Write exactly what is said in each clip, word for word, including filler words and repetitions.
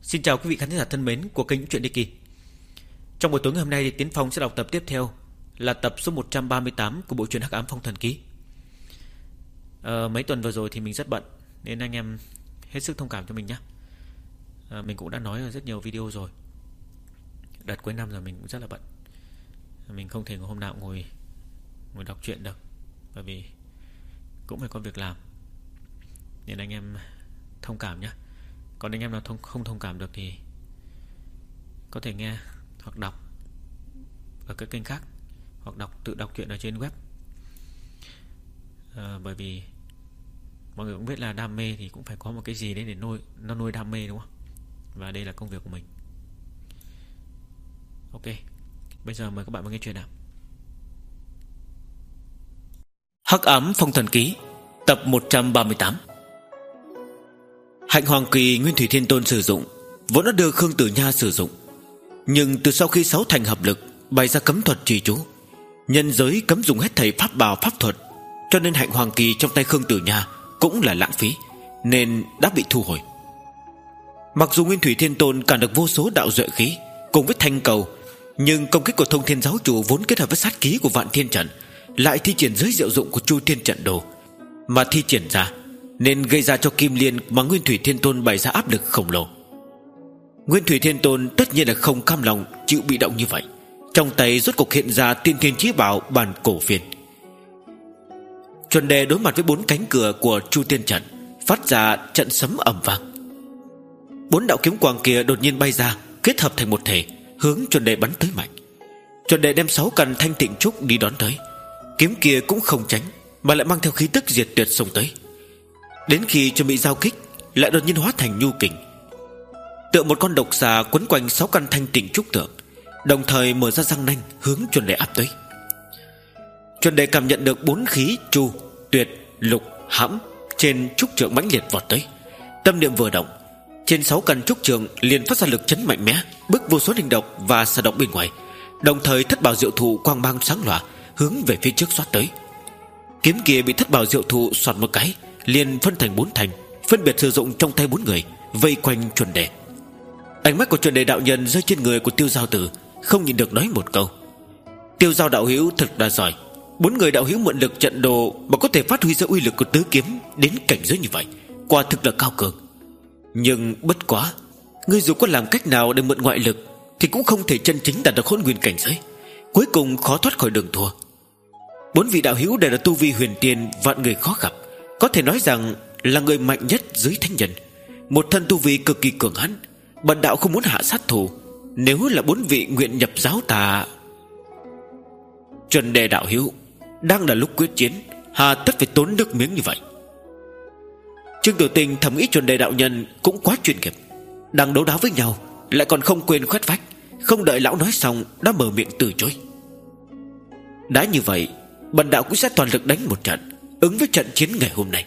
Xin chào quý vị khán giả thân mến của kênh Chuyện Đi Kỳ. Trong buổi tối ngày hôm nay thì Tiến Phong sẽ đọc tập tiếp theo, là tập số một trăm ba mươi tám của bộ truyện Hắc Ám Phong Thần Ký. à, Mấy tuần vừa rồi thì mình rất bận, nên anh em hết sức thông cảm cho mình nhé. à, Mình cũng đã nói ở rất nhiều video rồi. Đợt cuối năm rồi mình cũng rất là bận. Mình không thể hôm nào cũng ngồi ngồi đọc truyện được, bởi vì cũng phải có việc làm, nên anh em thông cảm nhé. Còn anh em nào thông, không thông cảm được thì có thể nghe hoặc đọc ở các kênh khác, hoặc đọc tự đọc truyện ở trên web. à, Bởi vì mọi người cũng biết là đam mê thì cũng phải có một cái gì đấy để nuôi nó nuôi đam mê, đúng không? Và đây là công việc của mình. Ok, bây giờ mời các bạn vào nghe chuyện nào. Hắc Ám Phong Thần Ký, tập một trăm ba mươi tám. Hạnh Hoàng Kỳ Nguyên Thủy Thiên Tôn sử dụng vốn đã đưa Khương Tử Nha sử dụng, nhưng từ sau khi sáu thành hợp lực bày ra cấm thuật trì chú, nhân giới cấm dùng hết thảy pháp bảo pháp thuật, cho nên Hạnh Hoàng Kỳ trong tay Khương Tử Nha cũng là lãng phí, nên đã bị thu hồi. Mặc dù Nguyên Thủy Thiên Tôn cản được vô số đạo duệ khí cùng với thanh cầu, nhưng công kích của Thông Thiên Giáo Chủ vốn kết hợp với sát khí của Vạn Thiên Trận, lại thi triển dưới diệu dụng của Chu Thiên Trận Đồ mà thi triển ra, nên gây ra cho Kim Liên mà Nguyên Thủy Thiên Tôn bày ra áp lực khổng lồ. Nguyên Thủy Thiên Tôn tất nhiên là không cam lòng chịu bị động như vậy, trong tay rốt cục hiện ra Tiên Thiên Chí Bảo bản cổ phiên. Chuẩn Đề đối mặt với bốn cánh cửa của Chu Thiên Trận, phát ra trận sấm ầm vang. Bốn đạo kiếm quang kia đột nhiên bay ra, kết hợp thành một thể, hướng Chuẩn Đề bắn tới mạnh. Chuẩn Đề đem sáu căn Thanh Tịnh Trúc đi đón tới, kiếm kia cũng không tránh, mà lại mang theo khí tức diệt tuyệt xông tới. Đến khi chuẩn bị giao kích, lại đột nhiên hóa thành nhu kình, tựa một con độc xà quấn quanh sáu căn Thanh Tịnh Trúc tượng, đồng thời mở ra răng nanh hướng Chuẩn Đề áp tới. Chuẩn Đề cảm nhận được bốn khí Chu, Tuyệt, Lục, Hãm trên trúc trượng mãnh liệt vọt tới. Tâm niệm vừa động, trên sáu căn trúc trượng liền phát ra lực chấn mạnh mẽ, bức vô số linh độc và xà độc bên ngoài, đồng thời thất bảo diệu thụ quang mang sáng lòa hướng về phía trước xoát tới. Kiếm kia bị thất bảo diệu thụ xoạt một cái, liền phân thành bốn thành, phân biệt sử dụng trong tay bốn người, vây quanh Chuẩn Đề. Ánh mắt của Chuẩn Đề đạo nhân rơi trên người của Tiêu Giao Tử, không nhịn được nói một câu: Tiêu Giao đạo hữu thật là giỏi. Bốn người đạo hữu mượn lực trận đồ mà có thể phát huy ra uy lực của tứ kiếm đến cảnh giới như vậy, quả thực là cao cường. Nhưng bất quá, ngươi dù có làm cách nào để mượn ngoại lực thì cũng không thể chân chính đạt được hỗn nguyên cảnh giới, cuối cùng khó thoát khỏi đường thua. Bốn vị đạo hữu đều là tu vi huyền tiên, vạn người khó gặp, có thể nói rằng là người mạnh nhất dưới thánh nhân, một thân tu vi cực kỳ cường hãn. Bần đạo không muốn hạ sát thủ, nếu là bốn vị nguyện nhập giáo ta. Chuẩn Đề đạo hữu, đang là lúc quyết chiến, hà tất phải tốn nước miếng như vậy? Trương Tử Tinh thầm nghĩ Chuẩn Đề đạo nhân cũng quá chuyên nghiệp, đang đấu đá với nhau lại còn không quên khoét vách, không đợi lão nói xong đã mở miệng từ chối. Đã như vậy, bần đạo cũng sẽ toàn lực đánh một trận, ứng với trận chiến ngày hôm nay.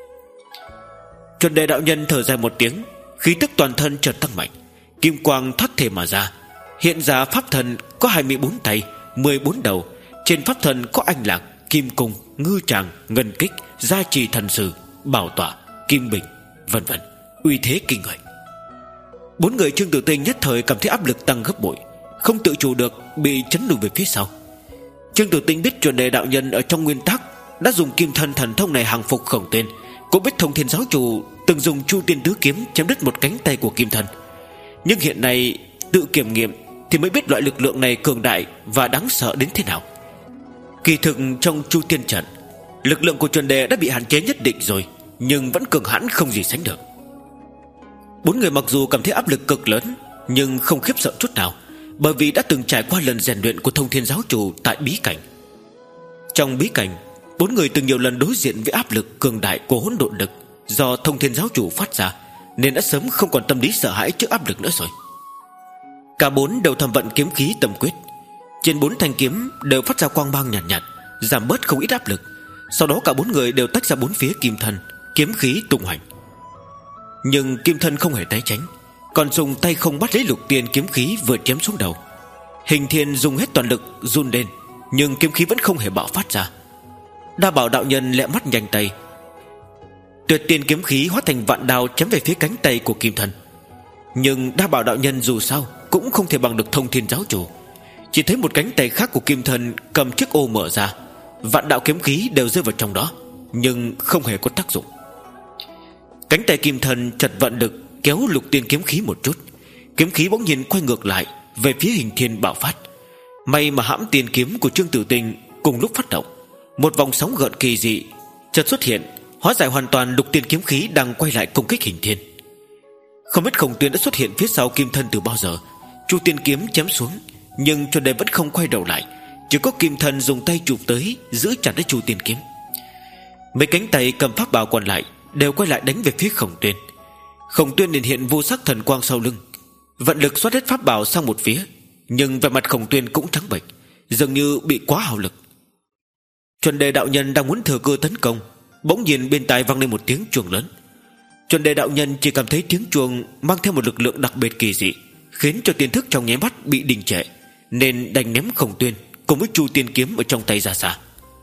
Chuẩn Đề đạo nhân thở dài một tiếng, khí tức toàn thân chợt tăng mạnh, kim quang thoát thể mà ra, hiện ra pháp thần có hai mươi bốn tay, mười bốn đầu. Trên pháp thần có anh lạc, kim cung, ngư tràng, ngân kích, gia trì thần sử, bảo tọa, kim bình, vân vân, uy thế kinh người. Bốn người Trương Tử Tinh nhất thời cảm thấy áp lực tăng gấp bội, không tự chủ được bị chấn lùi về phía sau. Trương Tử Tinh biết Chuẩn Đề đạo nhân ở trong nguyên tắc đã dùng kim thân thần thông này hàng phục Khổng Tên, cũng biết Thông Thiên Giáo Chủ từng dùng Chu Tiên Tứ Kiếm chém đứt một cánh tay của kim thân. Nhưng hiện nay tự kiểm nghiệm thì mới biết loại lực lượng này cường đại và đáng sợ đến thế nào. Kỳ thực trong Chu Tiên Trận, lực lượng của Chuẩn Đề đã bị hạn chế nhất định rồi, nhưng vẫn cường hãn không gì sánh được. Bốn người mặc dù cảm thấy áp lực cực lớn, nhưng không khiếp sợ chút nào, bởi vì đã từng trải qua lần rèn luyện của Thông Thiên Giáo Chủ tại bí cảnh. Trong bí cảnh, bốn người từng nhiều lần đối diện với áp lực cường đại của hỗn độn lực do Thông Thiên Giáo Chủ phát ra, nên đã sớm không còn tâm lý sợ hãi trước áp lực nữa rồi. Cả bốn đều thầm vận kiếm khí tâm quyết, trên bốn thanh kiếm đều phát ra quang mang nhàn nhạt, nhạt, giảm bớt không ít áp lực. Sau đó cả bốn người đều tách ra bốn phía kim thân, kiếm khí tung hoành. Nhưng kim thân không hề né tránh, còn dùng tay không bắt lấy lục tiên kiếm khí vừa chém xuống đầu. Hình Thiên dùng hết toàn lực run lên, nhưng kiếm khí vẫn không hề bạo phát ra. Đa Bảo đạo nhân lẹ mắt nhanh tay, Tuyệt tiên kiếm khí hóa thành vạn đao chém về phía cánh tay của kim thân. Nhưng đa bảo đạo nhân dù sao cũng không thể bằng được Thông Thiên giáo chủ. Chỉ thấy một cánh tay khác của kim thân cầm chiếc ô mở ra, vạn đạo kiếm khí đều rơi vào trong đó, nhưng không hề có tác dụng. Cánh tay kim thân chợt vận lực kéo lục tiên kiếm khí một chút, kiếm khí bỗng nhiên quay ngược lại về phía Hình Thiên bạo phát. May mà hãm tiên kiếm của Trương Tử Tinh cùng lúc phát động, một vòng sóng gợn kỳ dị chợt xuất hiện, hóa giải hoàn toàn lục tiên kiếm khí đang quay lại công kích Hình Thiên. Không biết Khổng Tuyên đã xuất hiện phía sau kim thân từ bao giờ. Chu tiên kiếm chém xuống, nhưng cho đến vẫn không quay đầu lại, chỉ có kim thân dùng tay chụp tới, giữ chặt lấy Chu tiên kiếm. Mấy cánh tay cầm pháp bảo còn lại đều quay lại đánh về phía Khổng Tuyên. Khổng Tuyên liền hiện vô sắc thần quang sau lưng, vận lực xoát hết pháp bảo sang một phía, nhưng vẻ mặt Khổng Tuyên cũng trắng bệch, dường như bị quá hào lực. Chuẩn đề đạo nhân đang muốn thừa cơ tấn công, bỗng nhiên bên tai vang lên một tiếng chuông lớn. Chuẩn đề đạo nhân chỉ cảm thấy tiếng chuông mang theo một lực lượng đặc biệt kỳ dị, khiến cho tiên thức trong nháy mắt bị đình trệ, nên đành ném Khổng Tuyên cùng với Chu tiên kiếm ở trong tay ra xa.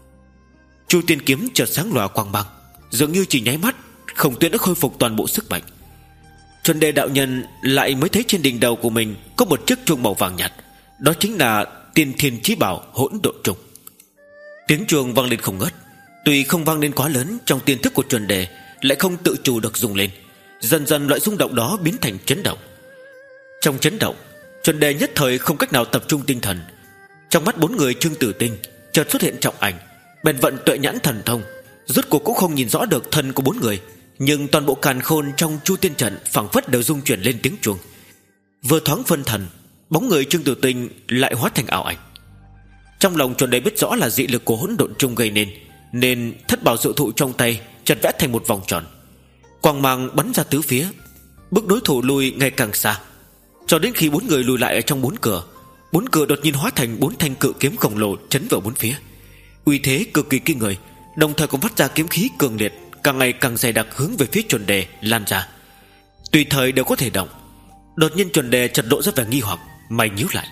Chu tiên kiếm chợt sáng lòa quang mang, dường như chỉ nháy mắt Khổng Tuyên đã khôi phục toàn bộ sức mạnh. Chuẩn đề đạo nhân lại mới thấy trên đỉnh đầu của mình có một chiếc chuông màu vàng nhạt, đó chính là Tiên Thiên Chí Bảo Hỗn Độn Trùng. Tiếng chuông vang lên không ngớt, tuy không vang lên quá lớn, trong tiên thức của chuẩn đề lại không tự chủ được rung lên. Dần dần loại rung động đó biến thành chấn động. Trong chấn động, chuẩn đề nhất thời không cách nào tập trung tinh thần. Trong mắt bốn người Trương Tử Tinh chợt xuất hiện trọng ảnh, bèn vận tuệ nhãn thần thông, rốt cuộc cũng không nhìn rõ được thân của bốn người, nhưng toàn bộ càn khôn trong Chu tiên trận phảng phất đều rung chuyển lên tiếng chuông. Vừa thoáng phân thần, bóng người Trương Tử Tinh lại hóa thành ảo ảnh. Trong lòng chuẩn đề biết rõ là dị lực của hỗn độn chung gây nên, nên thất bảo diệu thụ trong tay chợt vẽ thành một vòng tròn, quang mang bắn ra tứ phía, bước đối thủ lùi ngày càng xa, cho đến khi bốn người lùi lại ở trong bốn cửa. Bốn cửa đột nhiên hóa thành bốn thanh cự kiếm khổng lồ chấn vào bốn phía, uy thế cực kỳ kinh người, đồng thời cũng phát ra kiếm khí cường liệt càng ngày càng dày đặc hướng về phía chuẩn đề lan ra, tùy thời đều có thể động. Đột nhiên chuẩn đề chợt lộ ra vẻ nghi hoặc, mày nhíu lại.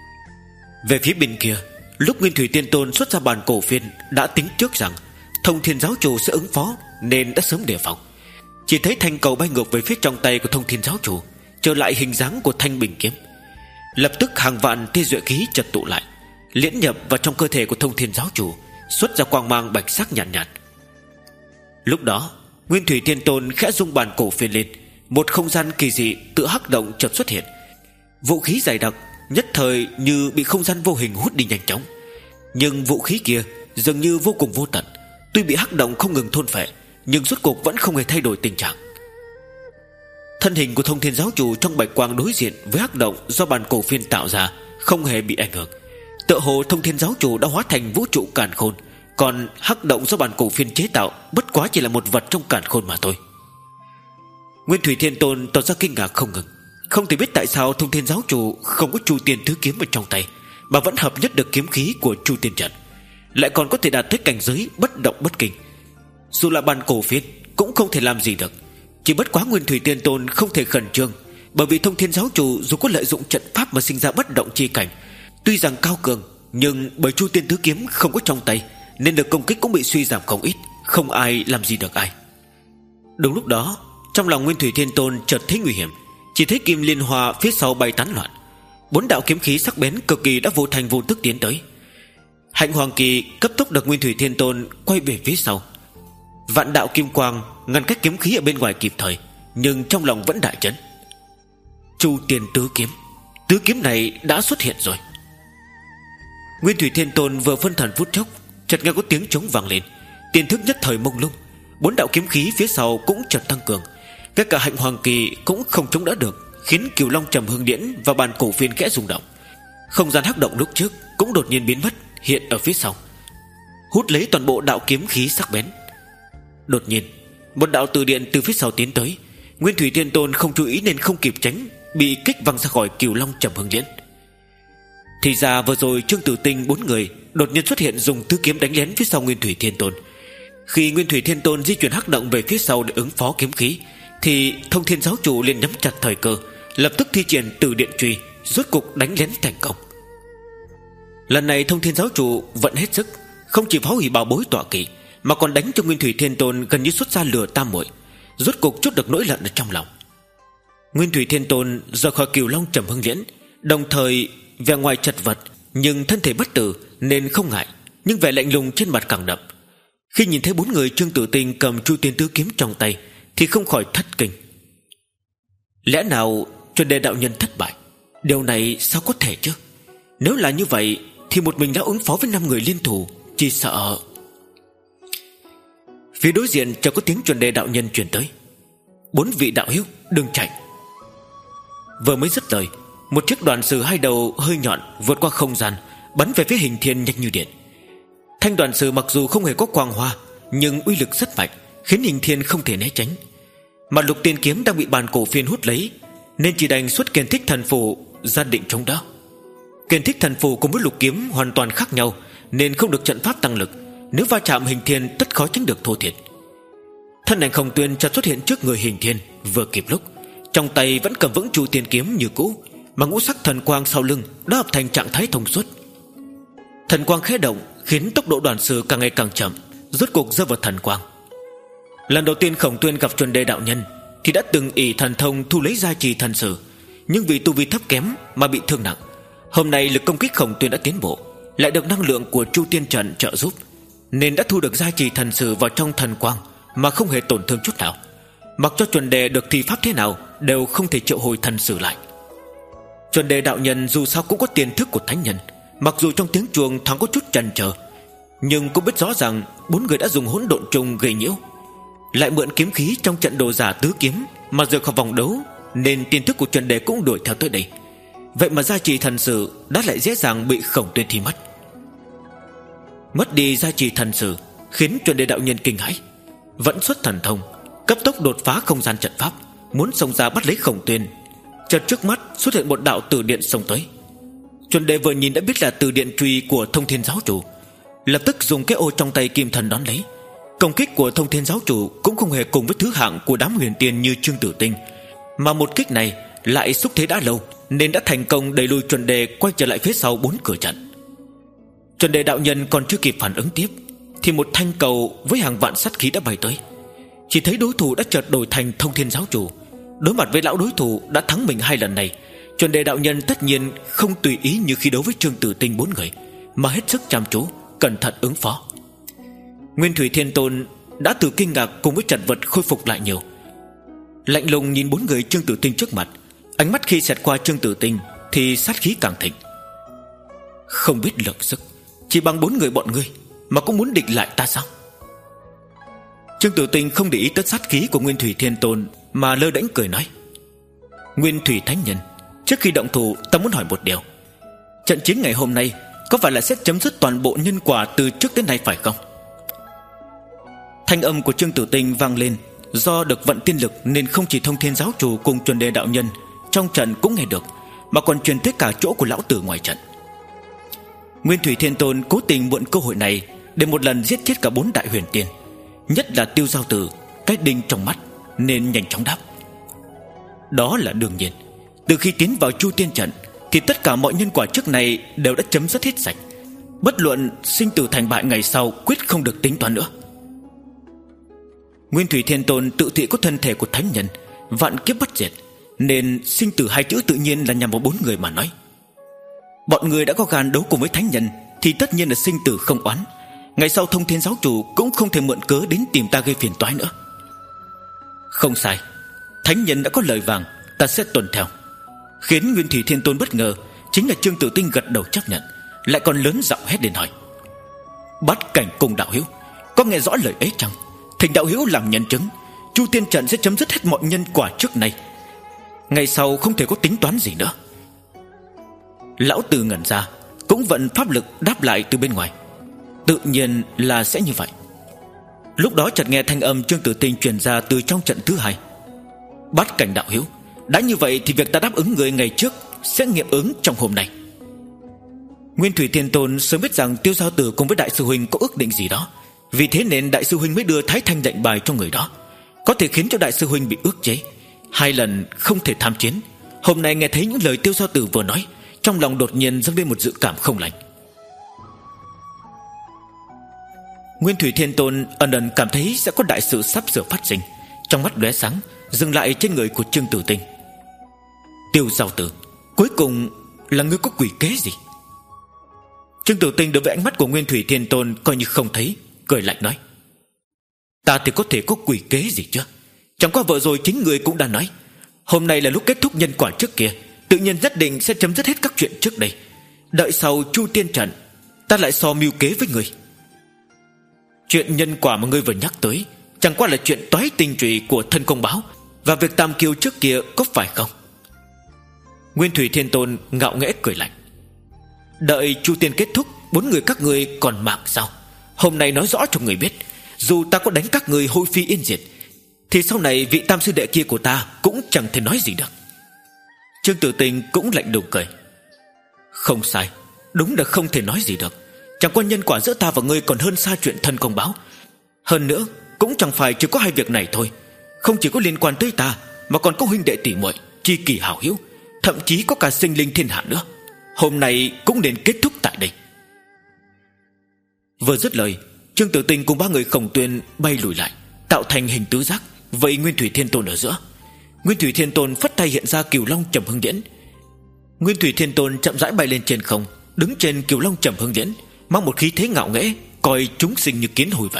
Về phía bên kia, lúc Nguyên Thủy Tiên Tôn xuất ra bản cổ phiên đã tính trước rằng Thông Thiên giáo chủ sẽ ứng phó, nên đã sớm đề phòng. Chỉ thấy thanh cầu bay ngược về phía trong tay của Thông Thiên giáo chủ, trở lại hình dáng của thanh bình kiếm. Lập tức hàng vạn tia duệ khí chợt tụ lại, liễn nhập vào trong cơ thể của Thông Thiên giáo chủ, xuất ra quang mang bạch sắc nhàn nhạt, nhạt. Lúc đó Nguyên Thủy Tiên Tôn khẽ rung bản cổ phiên lên, một không gian kỳ dị tự hắc động chợt xuất hiện. Vũ khí dày đặc nhất thời như bị không gian vô hình hút đi nhanh chóng, nhưng vũ khí kia dường như vô cùng vô tận, tuy bị hắc động không ngừng thôn phệ, nhưng rốt cuộc vẫn không hề thay đổi tình trạng. Thân hình của Thông Thiên giáo chủ trong bạch quang đối diện với hắc động do bản cổ phiên tạo ra không hề bị ảnh hưởng. Tựa hồ Thông Thiên giáo chủ đã hóa thành vũ trụ càn khôn, còn hắc động do bản cổ phiên chế tạo bất quá chỉ là một vật trong càn khôn mà thôi. Nguyên Thủy Thiên Tôn tỏ ra kinh ngạc không ngừng, không thể biết tại sao Thông Thiên giáo chủ không có Chu tiên thứ kiếm ở trong tay, mà vẫn hợp nhất được kiếm khí của Chu tiên trận, lại còn có thể đạt tới cảnh giới bất động bất kinh. Dù là bản cổ phiên cũng không thể làm gì được. Chỉ bất quá Nguyên Thủy Tiên Tôn không thể khẩn trương, bởi vì Thông Thiên giáo chủ dù có lợi dụng trận pháp mà sinh ra bất động chi cảnh, tuy rằng cao cường, nhưng bởi Chu tiên thứ kiếm không có trong tay, nên được công kích cũng bị suy giảm không ít, không ai làm gì được ai. Đúng lúc đó, trong lòng Nguyên Thủy Thiên Tôn chợt thấy nguy hiểm, chỉ thấy kim liên hoa phía sau bay tán loạn, bốn đạo kiếm khí sắc bén cực kỳ đã vô thành vô tức tiến tới. Hạnh Hoàng Kỳ cấp tốc được Nguyên Thủy Thiên Tôn quay về phía sau, vạn đạo kim quang ngăn cách kiếm khí ở bên ngoài kịp thời, nhưng trong lòng vẫn đại chấn. Chu tiên tứ kiếm, tứ kiếm này đã xuất hiện rồi. Nguyên Thủy Thiên Tôn vừa phân thần phút chốc, chợt nghe có tiếng trống vang lên, tiên thức nhất thời mông lung, bốn đạo kiếm khí phía sau cũng chợt tăng cường, ngay cả Hạnh Hoàng Kỳ cũng không chống đỡ được, khiến Cửu Long Trầm Hương Điễn và bàn cổ phiên khẽ rung động. Không gian hắc động lúc trước cũng đột nhiên biến mất, hiện ở phía sau, hút lấy toàn bộ đạo kiếm khí sắc bén. Đột nhiên một đạo từ điện từ phía sau tiến tới, Nguyên Thủy Thiên Tôn không chú ý nên không kịp tránh, bị kích văng ra khỏi Cửu Long Trầm Hương Điễn. Thì ra vừa rồi Trương Tử Tinh bốn người đột nhiên xuất hiện, dùng tứ kiếm đánh lén phía sau Nguyên Thủy Thiên Tôn. Khi Nguyên Thủy Thiên Tôn di chuyển hắc động về phía sau để ứng phó kiếm khí, thì Thông Thiên giáo chủ liền nắm chặt thời cơ, lập tức thi triển Tử Điện Truy, rốt cục đánh lén thành công. Lần này Thông Thiên giáo chủ vận hết sức, không chỉ phá hủy bảo bối tọa kỵ, mà còn đánh cho Nguyên Thủy Thiên Tôn gần như xuất ra lửa tam muội, rốt cục chút được nỗi giận ở trong lòng. Nguyên Thủy Thiên Tôn rời khỏi Cửu Long Trầm Hưng Liễn, đồng thời vẻ ngoài chật vật nhưng thân thể bất tử nên không ngại, nhưng vẻ lạnh lùng trên mặt càng đậm. Khi nhìn thấy bốn người Trương Tử Tinh cầm Chu Tiên Tứ Kiếm trong tay thì không khỏi thất kinh. Lẽ nào Chuẩn Đề đạo nhân thất bại? Điều này sao có thể chứ? Nếu là như vậy thì một mình đã ứng phó với năm người liên thủ, chỉ sợ... Phía đối diện chợt có tiếng Chuẩn Đề đạo nhân truyền tới: bốn vị đạo hữu đừng chạy. Vừa mới dứt lời, một chiếc đoàn sử hai đầu hơi nhọn vượt qua không gian, bắn về phía Hình Thiên nhanh như điện. Thanh đoàn sử mặc dù không hề có quang hoa, nhưng uy lực rất mạnh, khiến Hình Thiên không thể né tránh. Mà Lục Tiên Kiếm đang bị bàn cổ phiên hút lấy, nên chỉ đành xuất Kiền Thích Thần Phù ra định chống đỡ. Kiền Thích Thần Phù cùng với Lục Kiếm hoàn toàn khác nhau, nên không được trận pháp tăng lực, nếu va chạm Hình Thiên tất khó tránh được thô thiệt. Thân ảnh Khổng Tuyên chợt xuất hiện trước người Hình Thiên, vừa kịp lúc, trong tay vẫn cầm vững Chu Tiên Kiếm như cũ, mà ngũ sắc thần quang sau lưng đã hợp thành trạng thái thông suốt. Thần quang khẽ động khiến tốc độ đoàn sử càng ngày càng chậm, rốt cuộc rơi vào thần quang. Lần đầu tiên Khổng Tuyên gặp Chuẩn Đề đạo nhân thì đã từng ỷ thần thông thu lấy gia trì thần sử, nhưng vì tu vi thấp kém mà bị thương nặng. Hôm nay lực công kích Khổng Tuyên đã tiến bộ, lại được năng lượng của Chu Tiên trận trợ giúp, nên đã thu được gia trì thần sử vào trong thần quang mà không hề tổn thương chút nào. Mặc cho Chuẩn Đề được thi pháp thế nào đều không thể triệu hồi thần sử lại. Chuẩn Đề đạo nhân dù sao cũng có tiền thức của thánh nhân, mặc dù trong tiếng chuông thoáng có chút chần chờ, nhưng cũng biết rõ rằng bốn người đã dùng hỗn độn trùng gây nhiễu, lại mượn kiếm khí trong trận đồ giả tứ kiếm mà rời khỏi vòng đấu, nên tiền thức của Chuẩn Đề cũng đuổi theo tới đây. Vậy mà gia trì thần sử đã lại dễ dàng bị Khổng Tuyên thi mất. Mất đi gia trì thần sử khiến Chuẩn Đề đạo nhân kinh hãi, vẫn xuất thần thông, cấp tốc đột phá không gian trận pháp, muốn xông ra bắt lấy Khổng Tuyên. Chợt trước mắt xuất hiện một đạo tử điện xông tới. Chuẩn Đề vừa nhìn đã biết là tử điện truy của Thông Thiên giáo chủ, lập tức dùng cái ô trong tay kim thần đón lấy. Công kích của Thông Thiên giáo chủ cũng không hề cùng với thứ hạng của đám huyền tiên như Trương Tử Tinh, mà một kích này lại xúc thế đã lâu, nên đã thành công đẩy lùi Chuẩn Đề quay trở lại phía sau bốn cửa trận. Chuẩn Đề đạo nhân còn chưa kịp phản ứng tiếp thì một thanh cầu với hàng vạn sát khí đã bay tới. Chỉ thấy đối thủ đã chợt đổi thành Thông Thiên giáo chủ. Đối mặt với lão đối thủ đã thắng mình hai lần này, Chuẩn Đề đạo nhân tất nhiên không tùy ý như khi đấu với Trương Tử Tinh bốn người, mà hết sức chăm chú, cẩn thận ứng phó. Nguyên Thủy Thiên Tôn đã từ kinh ngạc cùng với chật vật khôi phục lại nhiều, lạnh lùng nhìn bốn người Trương Tử Tinh trước mặt. Ánh mắt khi xẹt qua Trương Tử Tinh thì sát khí càng thịnh. Không biết lượng sức, chỉ bằng bốn người bọn ngươi mà cũng muốn địch lại ta sao? Trương Tử Tinh không để ý tới sát khí của Nguyên Thủy Thiên Tôn, mà lơ đễnh cười nói: Nguyên Thủy Thánh Nhân, trước khi động thủ ta muốn hỏi một điều. Trận chiến ngày hôm nay có phải là sẽ chấm dứt toàn bộ nhân quả từ trước đến nay phải không? Thanh âm của Trương Tử Tinh vang lên. Do được vận tiên lực nên không chỉ Thông Thiên giáo chủ cùng Chuẩn Đề đạo nhân trong trận cũng nghe được, mà còn truyền tới cả chỗ của lão tử ngoài trận. Nguyên Thủy Thiên Tôn cố tình mượn cơ hội này để một lần giết chết cả bốn đại huyền tiên, nhất là Tiêu Giao Tử, cái đinh trong mắt, nên nhanh chóng đáp: Đó là đương nhiên. Từ khi tiến vào Chu Tiên trận thì tất cả mọi nhân quả trước này đều đã chấm dứt hết sạch. Bất luận sinh tử thành bại ngày sau quyết không được tính toán nữa. Nguyên Thủy Thiên Tôn tự thị có thân thể của thánh nhân, vạn kiếp bất diệt, nên sinh tử hai chữ tự nhiên là nhằm vào bốn người mà nói. Bọn người đã có gan đấu cùng với thánh nhân thì tất nhiên là sinh tử không oán. Ngày sau Thông Thiên giáo chủ cũng không thể mượn cớ đến tìm ta gây phiền toái nữa. Không sai, thánh nhân đã có lời vàng, ta sẽ tuân theo. Khiến Nguyên Thủy Thiên Tôn bất ngờ chính là Trương Tử Tinh gật đầu chấp nhận, lại còn lớn giọng hét lên hỏi: Bát Cảnh cùng đạo hữu, có nghe rõ lời ấy chăng? Thỉnh đạo hữu làm nhân chứng, Chu Tiên trận sẽ chấm dứt hết mọi nhân quả trước này, ngày sau không thể có tính toán gì nữa. Lão Tử ngẩn ra, cũng vận pháp lực đáp lại từ bên ngoài: Tự nhiên là sẽ như vậy. Lúc đó chợt nghe thanh âm Trương Tử Tinh truyền ra từ trong trận thứ hai: Bát Cảnh đạo hữu, đã như vậy thì việc ta đáp ứng người ngày trước sẽ nghiệm ứng trong hôm nay. Nguyên Thủy Thiên Tôn sớm biết rằng Tiêu Giao Tử cùng với đại sư huynh có ước định gì đó, vì thế nên đại sư huynh mới đưa Thái Thanh lệnh bài cho người đó, có thể khiến cho đại sư huynh bị ức chế, hai lần không thể tham chiến. Hôm nay nghe thấy những lời Tiêu Giao Tử vừa nói, trong lòng đột nhiên dâng lên một dự cảm không lành. Nguyên Thủy Thiên Tôn ẩn ẩn cảm thấy sẽ có đại sự sắp sửa phát sinh, trong mắt lóe sáng dừng lại trên người của Trương Tử Tinh. Tiêu Giao Tử, cuối cùng là ngươi có quỷ kế gì? Trương Tiểu Tinh đối với ánh mắt của Nguyên Thủy Thiên Tôn coi như không thấy, cười lạnh nói: Ta thì có thể có quỷ kế gì chứ? Chẳng qua vợ rồi chính người cũng đã nói, hôm nay là lúc kết thúc nhân quả trước kia, tự nhiên nhất định sẽ chấm dứt hết các chuyện trước đây. Đợi sau Chu Tiên Trận, ta lại so mưu kế với người. Chuyện nhân quả mà ngươi vừa nhắc tới chẳng qua là chuyện toái tinh trụy của thân công báo và việc Tam Kiêu trước kia, có phải không? Nguyên Thủy Thiên Tôn ngạo nghễ cười lạnh: Đợi Chu Tiên kết thúc, bốn người các ngươi còn mạng sao? Hôm nay nói rõ cho người biết, dù ta có đánh các ngươi hôi phi yên diệt, thì sau này vị tam sư đệ kia của ta cũng chẳng thể nói gì được. Trương Tử Tinh cũng lạnh lùng cười: Không sai, đúng là không thể nói gì được. Chẳng qua nhân quả giữa ta và ngươi còn hơn xa chuyện thân công báo. Hơn nữa cũng chẳng phải chỉ có hai việc này thôi, không chỉ có liên quan tới ta, mà còn có huynh đệ tỷ muội, tri kỷ hảo hữu, thậm chí có cả sinh linh thiên hạ nữa. Hôm nay cũng nên kết thúc tại đây. Vừa dứt lời, Trương Tử Tinh cùng ba người Khổng Tuyên bay lùi lại, tạo thành hình tứ giác vây Nguyên Thủy Thiên Tôn ở giữa. Nguyên Thủy Thiên Tôn phất tay hiện ra Cửu Long Trầm Hưng Điễn. Nguyên Thủy Thiên Tôn chậm rãi bay lên trên không, đứng trên Cửu Long Trầm Hưng Điễn, mang một khí thế ngạo nghễ, coi chúng sinh như kiến hôi vậy.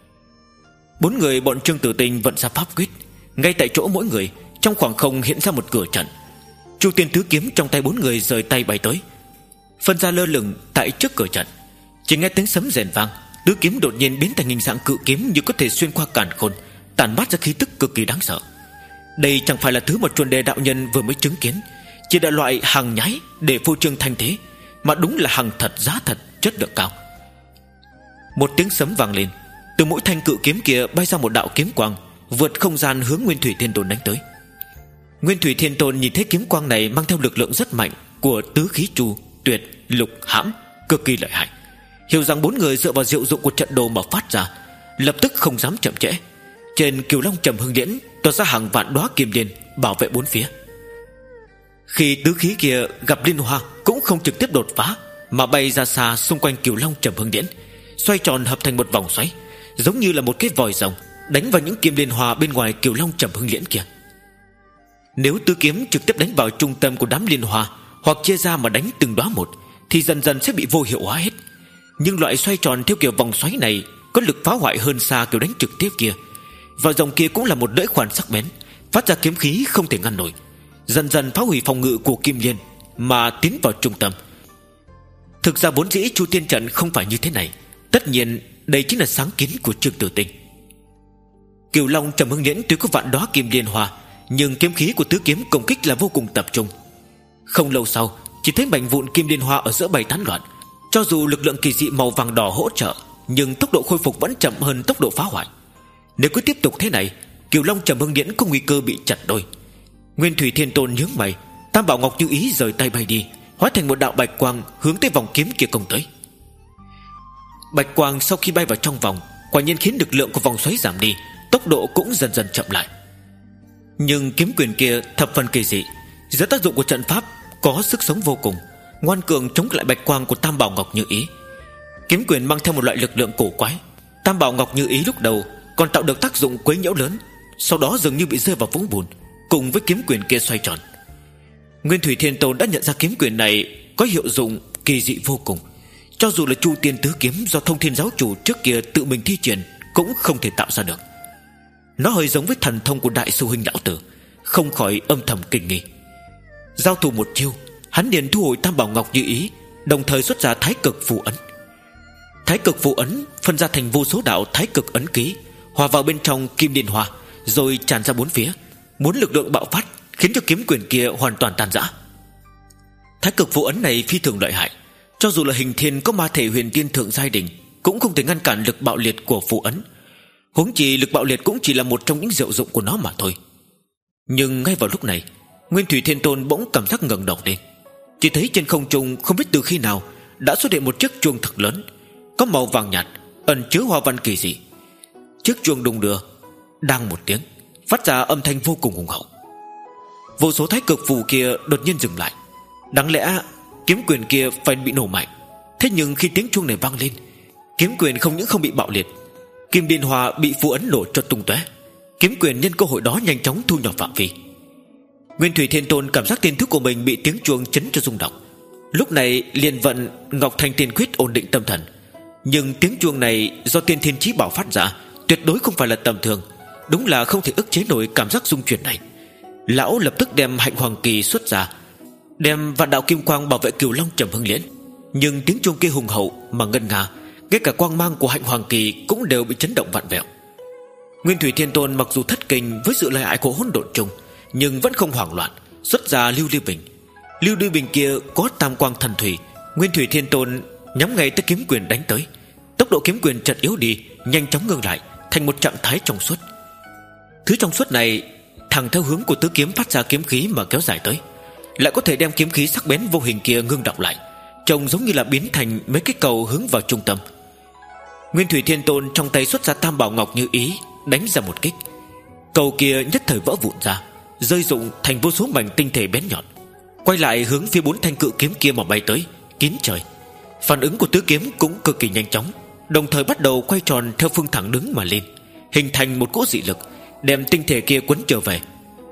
Bốn người bọn Trương Tử Tinh vận ra pháp quyết, ngay tại chỗ mỗi người trong khoảng không hiện ra một cửa trận. Chu Tiên Tứ Kiếm trong tay bốn người rời tay bay tới, phân ra lơ lửng tại trước cửa trận. Chỉ nghe tiếng sấm rền vang, tứ kiếm đột nhiên biến thành hình dạng cự kiếm, như có thể xuyên qua càn khôn, tản mát ra khí tức cực kỳ đáng sợ. Đây chẳng phải là thứ mà chuẩn đề đạo nhân vừa mới chứng kiến, chỉ là loại hàng nhái để phô trương thanh thế, mà đúng là hàng thật giá thật, chất lượng cao. Một tiếng sấm vang lên, từ mỗi thanh cự kiếm kia bay ra một đạo kiếm quang, vượt không gian hướng Nguyên Thủy Thiên Tôn đánh tới. Nguyên Thủy Thiên Tôn nhìn thấy kiếm quang này mang theo lực lượng rất mạnh của tứ khí chu, tuyệt, lục, hãm, cực kỳ lợi hại, hiểu rằng bốn người dựa vào diệu dụng của trận đồ mà phát ra, lập tức không dám chậm trễ. Trên Cửu Long Trầm Hưng Điễn tỏa ra hàng vạn đóa kim liên bảo vệ bốn phía. Khi tứ khí kia gặp liên hoa, cũng không trực tiếp đột phá, mà bay ra xa xung quanh Cửu Long Trầm Hưng Điễn, xoay tròn hợp thành một vòng xoáy, giống như là một cái vòi rồng đánh vào những kim liên hoa bên ngoài Cửu Long Trầm Hưng Điễn kia. Nếu tứ kiếm trực tiếp đánh vào trung tâm của đám liên hoa, hoặc chia ra mà đánh từng đóa một, thì dần dần sẽ bị vô hiệu hóa hết. Nhưng loại xoay tròn theo kiểu vòng xoáy này có lực phá hoại hơn xa kiểu đánh trực tiếp kia. Và dòng kia cũng là một lưỡi khoản sắc bén, phát ra kiếm khí không thể ngăn nổi, dần dần phá hủy phòng ngự của kim liên mà tiến vào trung tâm. Thực ra vốn dĩ Chu Tiên Trận không phải như thế này. Tất nhiên đây chính là sáng kiến của Trương Tử Tinh. Cửu Long Trầm Hưng Điễn tuy có vạn đóa kim liên hoa, nhưng kiếm khí của tứ kiếm công kích là vô cùng tập trung. Không lâu sau, chỉ thấy mảnh vụn kim liên hoa ở giữa bay tán loạn. Cho dù lực lượng kỳ dị màu vàng đỏ hỗ trợ, nhưng tốc độ khôi phục vẫn chậm hơn tốc độ phá hoại. Nếu cứ tiếp tục thế này, Cửu Long Trầm Hưng Điễn có nguy cơ bị chặt đôi. Nguyên Thủy Thiên Tôn nhướng mày, Tam Bảo Ngọc Như Ý rời tay bay đi, hóa thành một đạo bạch quang hướng tới vòng kiếm kia công tới. Bạch quang sau khi bay vào trong vòng, quả nhiên khiến lực lượng của vòng xoáy giảm đi, tốc độ cũng dần dần chậm lại. Nhưng kiếm quyền kia thập phần kỳ dị, dưới tác dụng của trận pháp có sức sống vô cùng, ngoan cường chống lại bạch quang của Tam Bảo Ngọc Như Ý. Kiếm quyền mang theo một loại lực lượng cổ quái. Tam Bảo Ngọc Như Ý lúc đầu còn tạo được tác dụng quấy nhiễu lớn, sau đó dường như bị rơi vào vũng bùn, cùng với kiếm quyền kia xoay tròn. Nguyên Thủy Thiên Tôn đã nhận ra kiếm quyền này có hiệu dụng kỳ dị vô cùng, cho dù là Chu Tiên Tứ Kiếm do Thông Thiên Giáo Chủ trước kia tự mình thi triển cũng không thể tạo ra được. Nó hơi giống với thần thông của Đại Sư Huynh lão tử, không khỏi âm thầm kinh nghi. Giao thủ một chiêu, hắn liền thu hồi Tam Bảo Ngọc Như Ý, đồng thời xuất ra Thái Cực Phù Ấn. Thái Cực Phù Ấn phân ra thành vô số đạo Thái Cực ấn ký, hòa vào bên trong kim liên hoa, rồi tràn ra bốn phía, muốn lực lượng bạo phát, khiến cho kiếm quyền kia hoàn toàn tan rã. Thái Cực Phù Ấn này phi thường lợi hại, cho dù là hình thiên có ma thể huyền tiên thượng giai đỉnh cũng không thể ngăn cản lực bạo liệt của phù ấn. Huống chi lực bạo liệt cũng chỉ là một trong những diệu dụng của nó mà thôi. Nhưng ngay vào lúc này, Nguyên Thủy Thiên Tôn bỗng cảm giác ngẩng đầu lên, chỉ thấy trên không trung không biết từ khi nào đã xuất hiện một chiếc chuông thật lớn, có màu vàng nhạt, ẩn chứa hoa văn kỳ dị. Chiếc chuông đung đưa, đang một tiếng, phát ra âm thanh vô cùng hùng hậu. Vô số thái cực phù kia đột nhiên dừng lại. Đáng lẽ kiếm quyền kia phải bị nổ mạnh, thế nhưng khi tiếng chuông này vang lên, kiếm quyền không những không bị bạo liệt, kim liên hoa bị phù ấn nổ cho tung tóe. Kiếm quyền nhân cơ hội đó nhanh chóng thu nhỏ phạm vi. Nguyên Thủy Thiên Tôn cảm giác tiên thức của mình bị tiếng chuông chấn cho rung động. Lúc này liền vận Ngọc Thanh Tiên Quyết ổn định tâm thần. Nhưng tiếng chuông này do Tiên Thiên Chí Bảo phát ra, tuyệt đối không phải là tầm thường. Đúng là không thể ức chế nổi cảm giác rung chuyển này. Lão lập tức đem Hạnh Hoàng Kỳ xuất ra, đem vạn đạo kim quang bảo vệ Cửu Long Trầm Hưng Liễn. Nhưng tiếng chuông kia hùng hậu mà ngân nga, ngay cả quang mang của Hạnh Hoàng Kỳ cũng đều bị chấn động vặn vẹo. Nguyên Thủy Thiên Tôn mặc dù thất kinh với sự lợi hại của hỗn độn trùng, nhưng vẫn không hoảng loạn, xuất ra Lưu Ly Bình. Lưu Ly Bình kia có tam quang thần thủy. Nguyên Thủy Thiên Tôn nhắm ngay tới kiếm quyền đánh tới. Tốc độ kiếm quyền chợt yếu đi, nhanh chóng ngưng lại thành một trạng thái trong suốt. Thứ trong suốt này thẳng theo hướng của tứ kiếm phát ra kiếm khí mà kéo dài tới, lại có thể đem kiếm khí sắc bén vô hình kia ngưng đọng lại, trông giống như là biến thành mấy cái cầu hướng vào trung tâm. Nguyên Thủy Thiên Tôn trong tay xuất ra Tam Bảo Ngọc Như Ý, đánh ra một kích. Cầu kia nhất thời vỡ vụn ra, rơi rụng thành vô số mảnh tinh thể bén nhọn, quay lại hướng phía bốn thanh cự kiếm kia mà bay tới, kín trời. Phản ứng của tứ kiếm cũng cực kỳ nhanh chóng, đồng thời bắt đầu quay tròn theo phương thẳng đứng mà lên, hình thành một cỗ dị lực, đem tinh thể kia quấn trở về.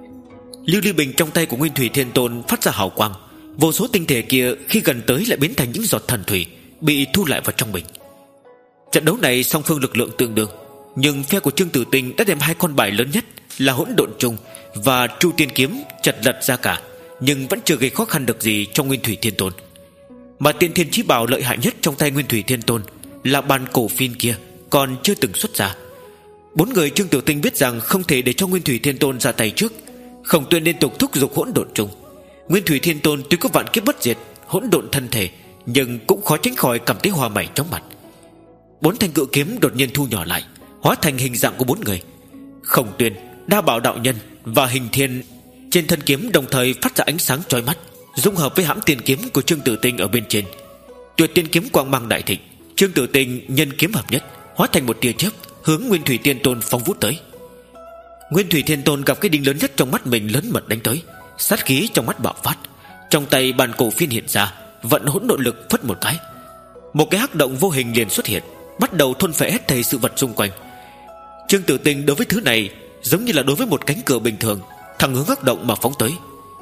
Lưu Ly Bình trong tay của Nguyên Thủy Thiên Tôn phát ra hào quang, vô số tinh thể kia khi gần tới lại biến thành những giọt thần thủy, bị thu lại vào trong mình. Trận đấu này song phương lực lượng tương đương, nhưng phe của Trương Tử Tinh đã đem hai con bài lớn nhất là Hỗn Độn Trùng và Tru Tiên Kiếm chật lật ra cả, nhưng vẫn chưa gây khó khăn được gì cho Nguyên Thủy Thiên Tôn. Mà Tiên Thiên Chí Bảo lợi hại nhất trong tay Nguyên Thủy Thiên Tôn là bàn cổ phiên kia còn chưa từng xuất ra. Bốn người Trương Tử Tinh biết rằng không thể để cho Nguyên Thủy Thiên Tôn ra tay trước. Khổng Tuyên liên tục thúc giục Hỗn Độn Trùng. Nguyên Thủy Thiên Tôn tuy có vạn kiếp bất diệt, hỗn độn thân thể, nhưng cũng khó tránh khỏi cảm thấy hoa mày chóng mặt. Bốn thanh cự kiếm đột nhiên thu nhỏ lại, hóa thành hình dạng của bốn người. Khổng Tuyên, Đa Bảo Đạo Nhân và Hình Thiên trên thân kiếm đồng thời phát ra ánh sáng chói mắt, dung hợp với hãm tiên kiếm của Trương Tử Tinh ở bên trên. Tuyệt tiên kiếm quang mang đại thịnh, Trương Tử Tinh nhân kiếm hợp nhất, hóa thành một tia chớp hướng Nguyên Thủy Thiên Tôn phóng vút tới. Nguyên Thủy Thiên Tôn gặp cái đinh lớn nhất trong mắt mình lớn mật đánh tới, sát khí trong mắt bạo phát, trong tay bàn cổ phiên hiện ra, vận hỗn độn lực phất một cái, một cái hắc động vô hình liền xuất hiện, bắt đầu thôn phệ hết thảy sự vật xung quanh. Trương Tử Tinh đối với thứ này giống như là đối với một cánh cửa bình thường, thẳng hướng hắc động mà phóng tới.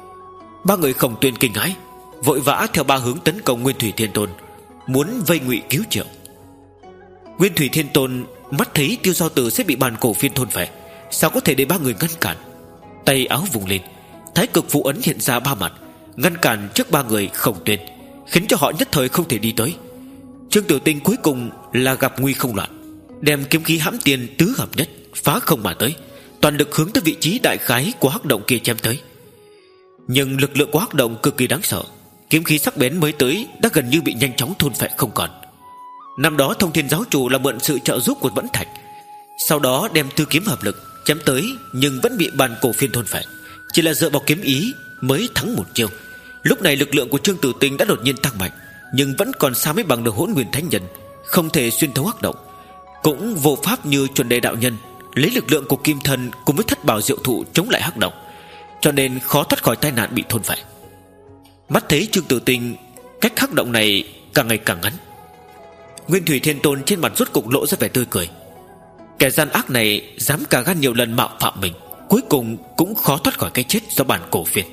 Ba người Khổng Tuyên kinh hãi, vội vã theo ba hướng tấn công Nguyên Thủy Thiên Tôn, muốn vây ngụy cứu triệu. Nguyên Thủy Thiên Tôn mắt thấy Tiêu Giao Tử sẽ bị bàn cổ phiên thôn phệ, sao có thể để ba người ngăn cản. Tay áo vùng lên, Thái Cực Phù ấn hiện ra ba mặt, ngăn cản trước ba người Khổng Tuyên, khiến cho họ nhất thời không thể đi tới. Trương Tử Tinh cuối cùng là gặp nguy không loạn, đem kiếm khí hãm tiền tứ hợp nhất phá không mà tới, toàn lực hướng tới vị trí đại khái của hắc động kia chém tới. Nhưng lực lượng của hắc động cực kỳ đáng sợ, kiếm khí sắc bén mới tới đã gần như bị nhanh chóng thôn phệ không còn. Năm đó Thông Thiên Giáo Chủ là mượn sự trợ giúp của Vẫn Thạch, sau đó đem tư kiếm hợp lực chém tới, nhưng vẫn bị bàn cổ phiên thôn phệ, chỉ là dựa vào kiếm ý mới thắng một chiêu. Lúc này lực lượng của Trương Tử Tinh đã đột nhiên tăng mạnh, nhưng vẫn còn xa mới bằng được Hỗn Nguyên Thánh Nhân, không thể xuyên thấu hắc động. Cũng vô pháp như Chuẩn Đề Đạo Nhân lấy lực lượng của Kim Thân cùng với Thất Bảo Diệu Thụ chống lại hắc động, cho nên khó thoát khỏi tai nạn bị thôn phệ. Mắt thấy Trương Tử Tinh cách hắc động này càng ngày càng ngắn, Nguyên Thủy Thiên Tôn trên mặt rốt cục lộ ra vẻ tươi cười. Kẻ gian ác này dám cả gan nhiều lần mạo phạm mình, cuối cùng cũng khó thoát khỏi cái chết do bản cổ phiên.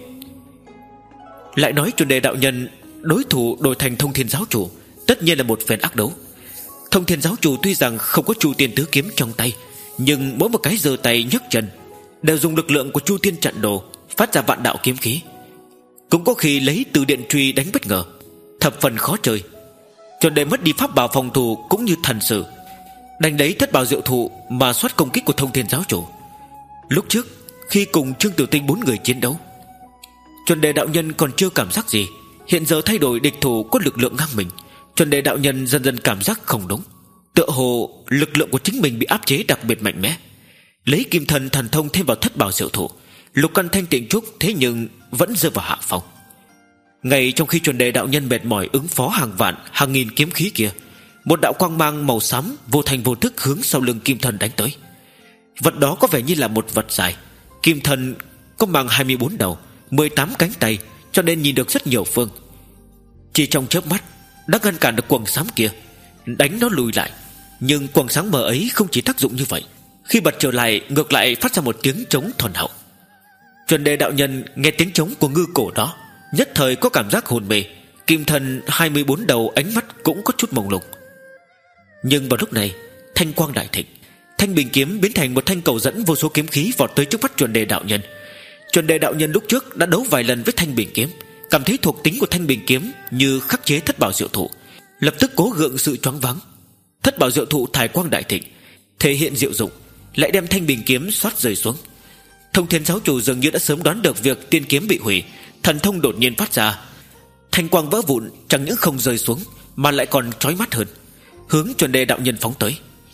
Lại nói Chuẩn Đề Đạo Nhân đối thủ đổi thành Thông Thiên Giáo Chủ, tất nhiên là một phen ác đấu. Thông Thiên Giáo Chủ tuy rằng không có Chu Tiên Tứ Kiếm trong tay, nhưng mỗi một cái giơ tay nhấc chân đều dùng lực lượng của Chu Tiên Trận Đồ phát ra vạn đạo kiếm khí, cũng có khi lấy từ điện truy đánh bất ngờ, thập phần khó chơi. Chuẩn Đề mất đi pháp bảo phòng thủ cũng như thần sử, đánh lấy Thất Bảo Diệu Thụ mà soát công kích của Thông Thiên Giáo Chủ. Lúc trước khi cùng Trương Tử Tinh bốn người chiến đấu, Chuẩn Đề Đạo Nhân còn chưa cảm giác gì, hiện giờ thay đổi địch thủ có lực lượng ngang mình, Chuẩn Đề Đạo Nhân dần dần cảm giác không đúng, tựa hồ lực lượng của chính mình bị áp chế đặc biệt mạnh mẽ. Lấy Kim Thần thần thông thêm vào Thất Bảo Diệu Thụ, Lục Căn Thanh Tịnh Trúc thế nhưng vẫn rơi vào hạ phong. Ngay trong khi Chuẩn Đề Đạo Nhân mệt mỏi ứng phó hàng vạn hàng nghìn kiếm khí kia, một đạo quang mang màu xám vô thành vô thức hướng sau lưng Kim Thần đánh tới. Vật đó có vẻ như là một vật dài. Kim Thần có mang hai mươi bốn đầu, mười tám cánh tay, cho nên nhìn được rất nhiều phương. Chỉ trong chớp mắt đã ngăn cản được quầng sáng kia, đánh nó lùi lại. Nhưng quầng sáng mờ ấy không chỉ tác dụng như vậy, khi bật trở lại ngược lại phát ra một tiếng trống thuần hậu. Chuẩn đề đạo nhân nghe tiếng trống của ngư cổ đó, nhất thời có cảm giác hồn mê. Kim thân hai mươi bốn đầu ánh mắt cũng có chút mông lung. Nhưng vào lúc này thanh quang đại thịnh, thanh bình kiếm biến thành một thanh cầu dẫn vô số kiếm khí vọt tới trước mắt chuẩn đề đạo nhân. Chuẩn đề đạo nhân lúc trước đã đấu vài lần với thanh bình kiếm, cảm thấy thuộc tính của thanh bình kiếm như khắc chế thất bảo diệu thụ, lập tức cố gượng sự choáng váng. Thất bảo diệu thụ thải quang đại thịnh, thể hiện diệu dụng, lại đem thanh bình kiếm xoát rơi xuống. Thông Thiên giáo chủ dường như đã sớm đoán được việc tiên kiếm bị hủy, thần thông đột nhiên phát ra, thanh quang vỡ vụn, chẳng những không rơi xuống mà lại còn chói mắt hơn, hướng chuẩn đề đạo nhân phóng tới.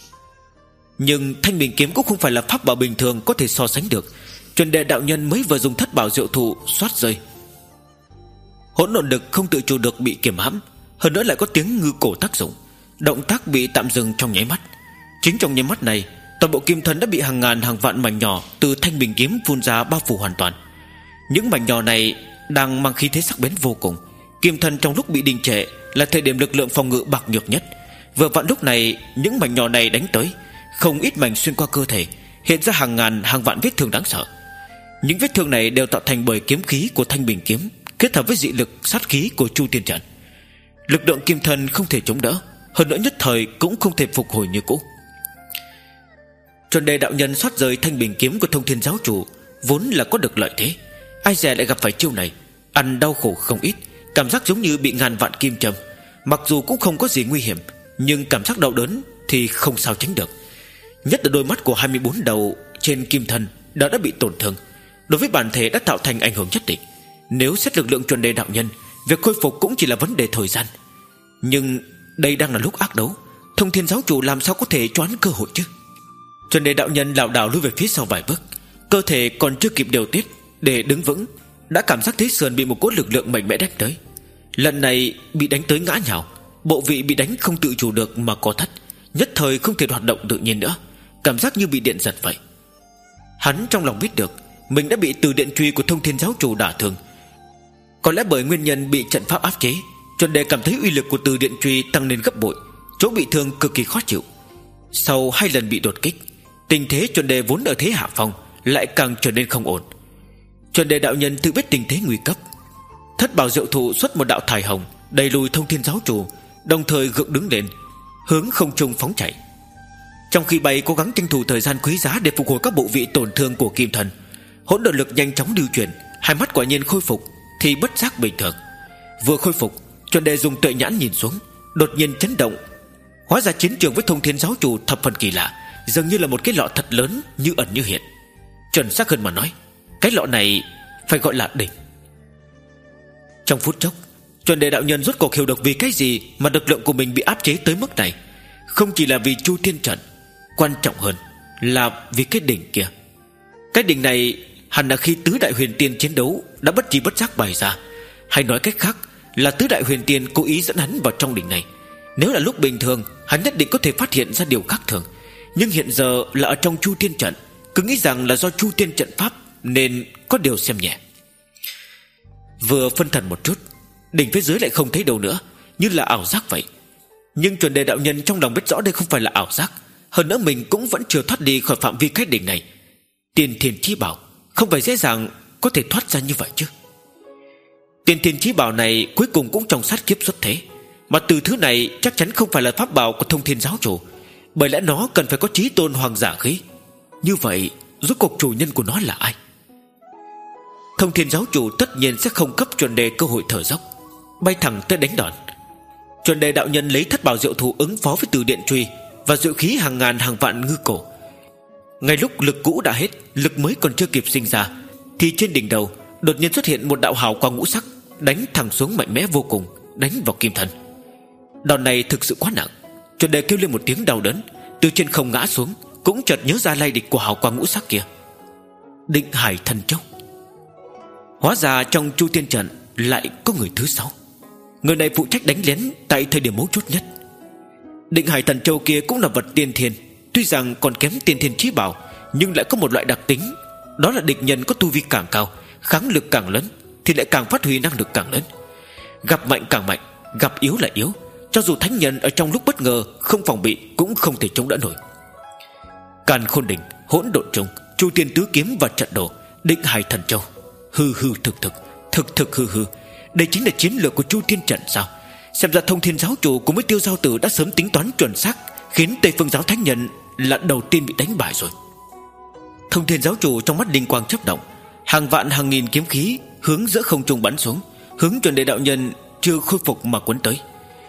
Nhưng thanh bình kiếm cũng không phải là pháp bảo bình thường có thể so sánh được. Chuẩn đề đạo nhân mới vừa dùng thất bảo diệu thụ xoát rơi, hỗn độn lực không tự chủ được bị kiềm hãm, hơn nữa lại có tiếng ngư cổ tác dụng, động tác bị tạm dừng trong nháy mắt. Chính trong nháy mắt này, toàn bộ kim thân đã bị hàng ngàn hàng vạn mảnh nhỏ từ thanh bình kiếm phun ra bao phủ hoàn toàn. Những mảnh nhỏ này đang mang khí thế sắc bén vô cùng. Kim thân trong lúc bị đình trệ là thời điểm lực lượng phòng ngự bạc nhược nhất. Vừa vặn lúc này những mảnh nhỏ này đánh tới, không ít mảnh xuyên qua cơ thể, hiện ra hàng ngàn hàng vạn vết thương đáng sợ. Những vết thương này đều tạo thành bởi kiếm khí của thanh bình kiếm kết hợp với dị lực sát khí của Chu Tiên Trận. Lực lượng kim thân không thể chống đỡ, hơn nữa nhất thời cũng không thể phục hồi như cũ. Chuẩn đề đạo nhân xoát rơi thanh bình kiếm của Thông Thiên giáo chủ vốn là có được lợi thế, ai dè lại gặp phải chiêu này, ăn đau khổ không ít, cảm giác giống như bị ngàn vạn kim châm. Mặc dù cũng không có gì nguy hiểm, nhưng cảm giác đau đớn thì không sao tránh được. Nhất là đôi mắt của hai mươi bốn đầu trên kim thân đã đã bị tổn thương, đối với bản thể đã tạo thành ảnh hưởng nhất định. Nếu xét lực lượng chuẩn đề đạo nhân, việc khôi phục cũng chỉ là vấn đề thời gian. Nhưng đây đang là lúc ác đấu, Thông Thiên giáo chủ làm sao có thể choán cơ hội chứ? Chuẩn đề đạo nhân lảo đảo lùi về phía sau vài bước, cơ thể còn chưa kịp điều tiết để đứng vững, đã cảm giác thế sườn bị một cỗ lực lượng mạnh mẽ đánh tới. Lần này bị đánh tới ngã nhào, bộ vị bị đánh không tự chủ được mà co thắt, nhất thời không thể hoạt động tự nhiên nữa, cảm giác như bị điện giật vậy. Hắn trong lòng biết được mình đã bị từ điện truy của Thông Thiên giáo chủ đả thương. Có lẽ bởi nguyên nhân bị trận pháp áp chế, chuẩn đề cảm thấy uy lực của từ điện truy tăng lên gấp bội, chỗ bị thương cực kỳ khó chịu. Sau hai lần bị đột kích, tình thế chuẩn đề vốn ở thế hạ phong lại càng trở nên không ổn. Chuẩn đề đạo nhân tự biết tình thế nguy cấp, thất bảo diệu thụ xuất một đạo thải hồng đẩy lùi Thông Thiên giáo chủ, đồng thời gượng đứng lên hướng không trung phóng chạy. Trong khi bay cố gắng tranh thủ thời gian quý giá để phục hồi các bộ vị tổn thương của kim thần, hỗn độn lực nhanh chóng lưu chuyển, hai mắt quả nhiên khôi phục thì bất giác bình thường. Vừa khôi phục, chuẩn đề dùng tuệ nhãn nhìn xuống, đột nhiên chấn động. Hóa ra chiến trường với Thông Thiên giáo chủ thập phần kỳ lạ, dường như là một cái lọ thật lớn như ẩn như hiện. Chuẩn xác hơn mà nói, cái lọ này phải gọi là đỉnh. Trong phút chốc, chuẩn đề đạo nhân rốt cuộc hiểu được vì cái gì mà lực lượng của mình bị áp chế tới mức này. Không chỉ là vì Chu Tiên Trận, quan trọng hơn là vì cái đỉnh kia. Cái đỉnh này hẳn là khi tứ đại huyền tiên chiến đấu đã bất chi bất giác bày ra, hay nói cách khác là tứ đại huyền tiên cố ý dẫn hắn vào trong đỉnh này. Nếu là lúc bình thường, hắn nhất định có thể phát hiện ra điều khác thường, nhưng hiện giờ là ở trong Chu Tiên Trận, cứ nghĩ rằng là do Chu Tiên Trận pháp nên có điều xem nhẹ. Vừa phân thần một chút, đỉnh phía dưới lại không thấy đâu nữa, như là ảo giác vậy. Nhưng chuẩn đề đạo nhân trong lòng biết rõ đây không phải là ảo giác, hơn nữa mình cũng vẫn chưa thoát đi khỏi phạm vi cái đỉnh này. Tiên Thiên Chí Bảo không phải dễ dàng có thể thoát ra như vậy chứ. Tiên Thiên Chí Bảo này cuối cùng cũng trong sát kiếp xuất thế, mà từ thứ này chắc chắn không phải là pháp bảo của Thông Thiên giáo chủ, bởi lẽ nó cần phải có chí tôn hoàng giả khí. Như vậy rốt cuộc chủ nhân của nó là ai? Thông Thiên giáo chủ tất nhiên sẽ không cấp chuẩn đề cơ hội thở dốc, bay thẳng tới đánh đòn. Chuẩn đề đạo nhân lấy thất bảo diệu thụ ứng phó với từ điện truy và diệu khí hàng ngàn hàng vạn ngư cổ. Ngay lúc lực cũ đã hết, lực mới còn chưa kịp sinh ra, thì trên đỉnh đầu đột nhiên xuất hiện một đạo hào quang ngũ sắc, đánh thẳng xuống mạnh mẽ vô cùng, đánh vào kim thân. Đòn này thực sự quá nặng, chuẩn đề kêu lên một tiếng đau đớn, từ trên không ngã xuống, cũng chợt nhớ ra lai lịch của hào quang ngũ sắc kia. Định Hải Thần Châu. Hóa ra trong Chu Tiên Trận lại có người thứ sáu, người này phụ trách đánh lén tại thời điểm mấu chốt nhất. Định Hải Thần Châu kia cũng là vật tiên thiên, tuy rằng còn kém Tiên Thiên Chí Bảo, nhưng lại có một loại đặc tính, đó là địch nhân có tu vi càng cao, kháng lực càng lớn, thì lại càng phát huy năng lực càng lớn. Gặp mạnh càng mạnh, gặp yếu là yếu, cho dù thánh nhân ở trong lúc bất ngờ không phòng bị cũng không thể chống đỡ nổi. Càn Khôn Đỉnh, Hỗn Độn Trùng, Chu Tiên Tứ Kiếm và trận đồ Định Hải Thần Châu. Hư hư thực thực, thực thực hư hư. Đây chính là chiến lược của Chu Tiên Trận sao? Xem ra Thông Thiên Giáo Chủ cùng với Tiêu Giao Tử đã sớm tính toán chuẩn xác, khiến Tây Phương Giáo Thánh Nhân là đầu tiên bị đánh bại rồi. Thông Thiên Giáo Chủ trong mắt linh quang chớp động, hàng vạn hàng nghìn kiếm khí hướng giữa không trung bắn xuống, hướng chuẩn đề đạo nhân chưa khôi phục mà cuốn tới.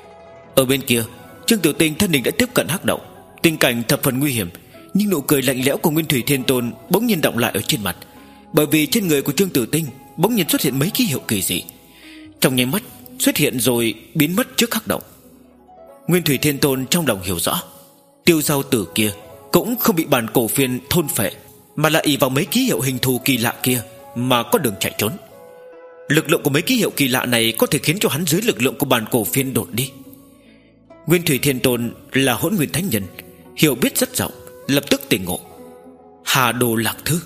Ở bên kia, Trương Tiểu Tinh thân hình đã tiếp cận hắc động, tình cảnh thập phần nguy hiểm, nhưng nụ cười lạnh lẽo của Nguyên Thủy Thiên Tôn bỗng nhiên đọng lại ở trên mặt, bởi vì trên người của Trương Tiểu Tinh bỗng nhiên xuất hiện mấy ký hiệu kỳ dị, trong nháy mắt xuất hiện rồi biến mất trước hắc động. Nguyên Thủy Thiên Tôn trong lòng hiểu rõ, Tiêu Giao Tử kia cũng không bị bản cổ phiên thôn phệ, mà là ỷ vào mấy ký hiệu hình thù kỳ lạ kia mà có đường chạy trốn. Lực lượng của mấy ký hiệu kỳ lạ này có thể khiến cho hắn dưới lực lượng của bản cổ phiên đột đi. Nguyên Thủy Thiên Tôn là Hỗn Nguyên Thánh Nhân, hiểu biết rất rộng, lập tức tỉnh ngộ. Hà Đồ Lạc Thư.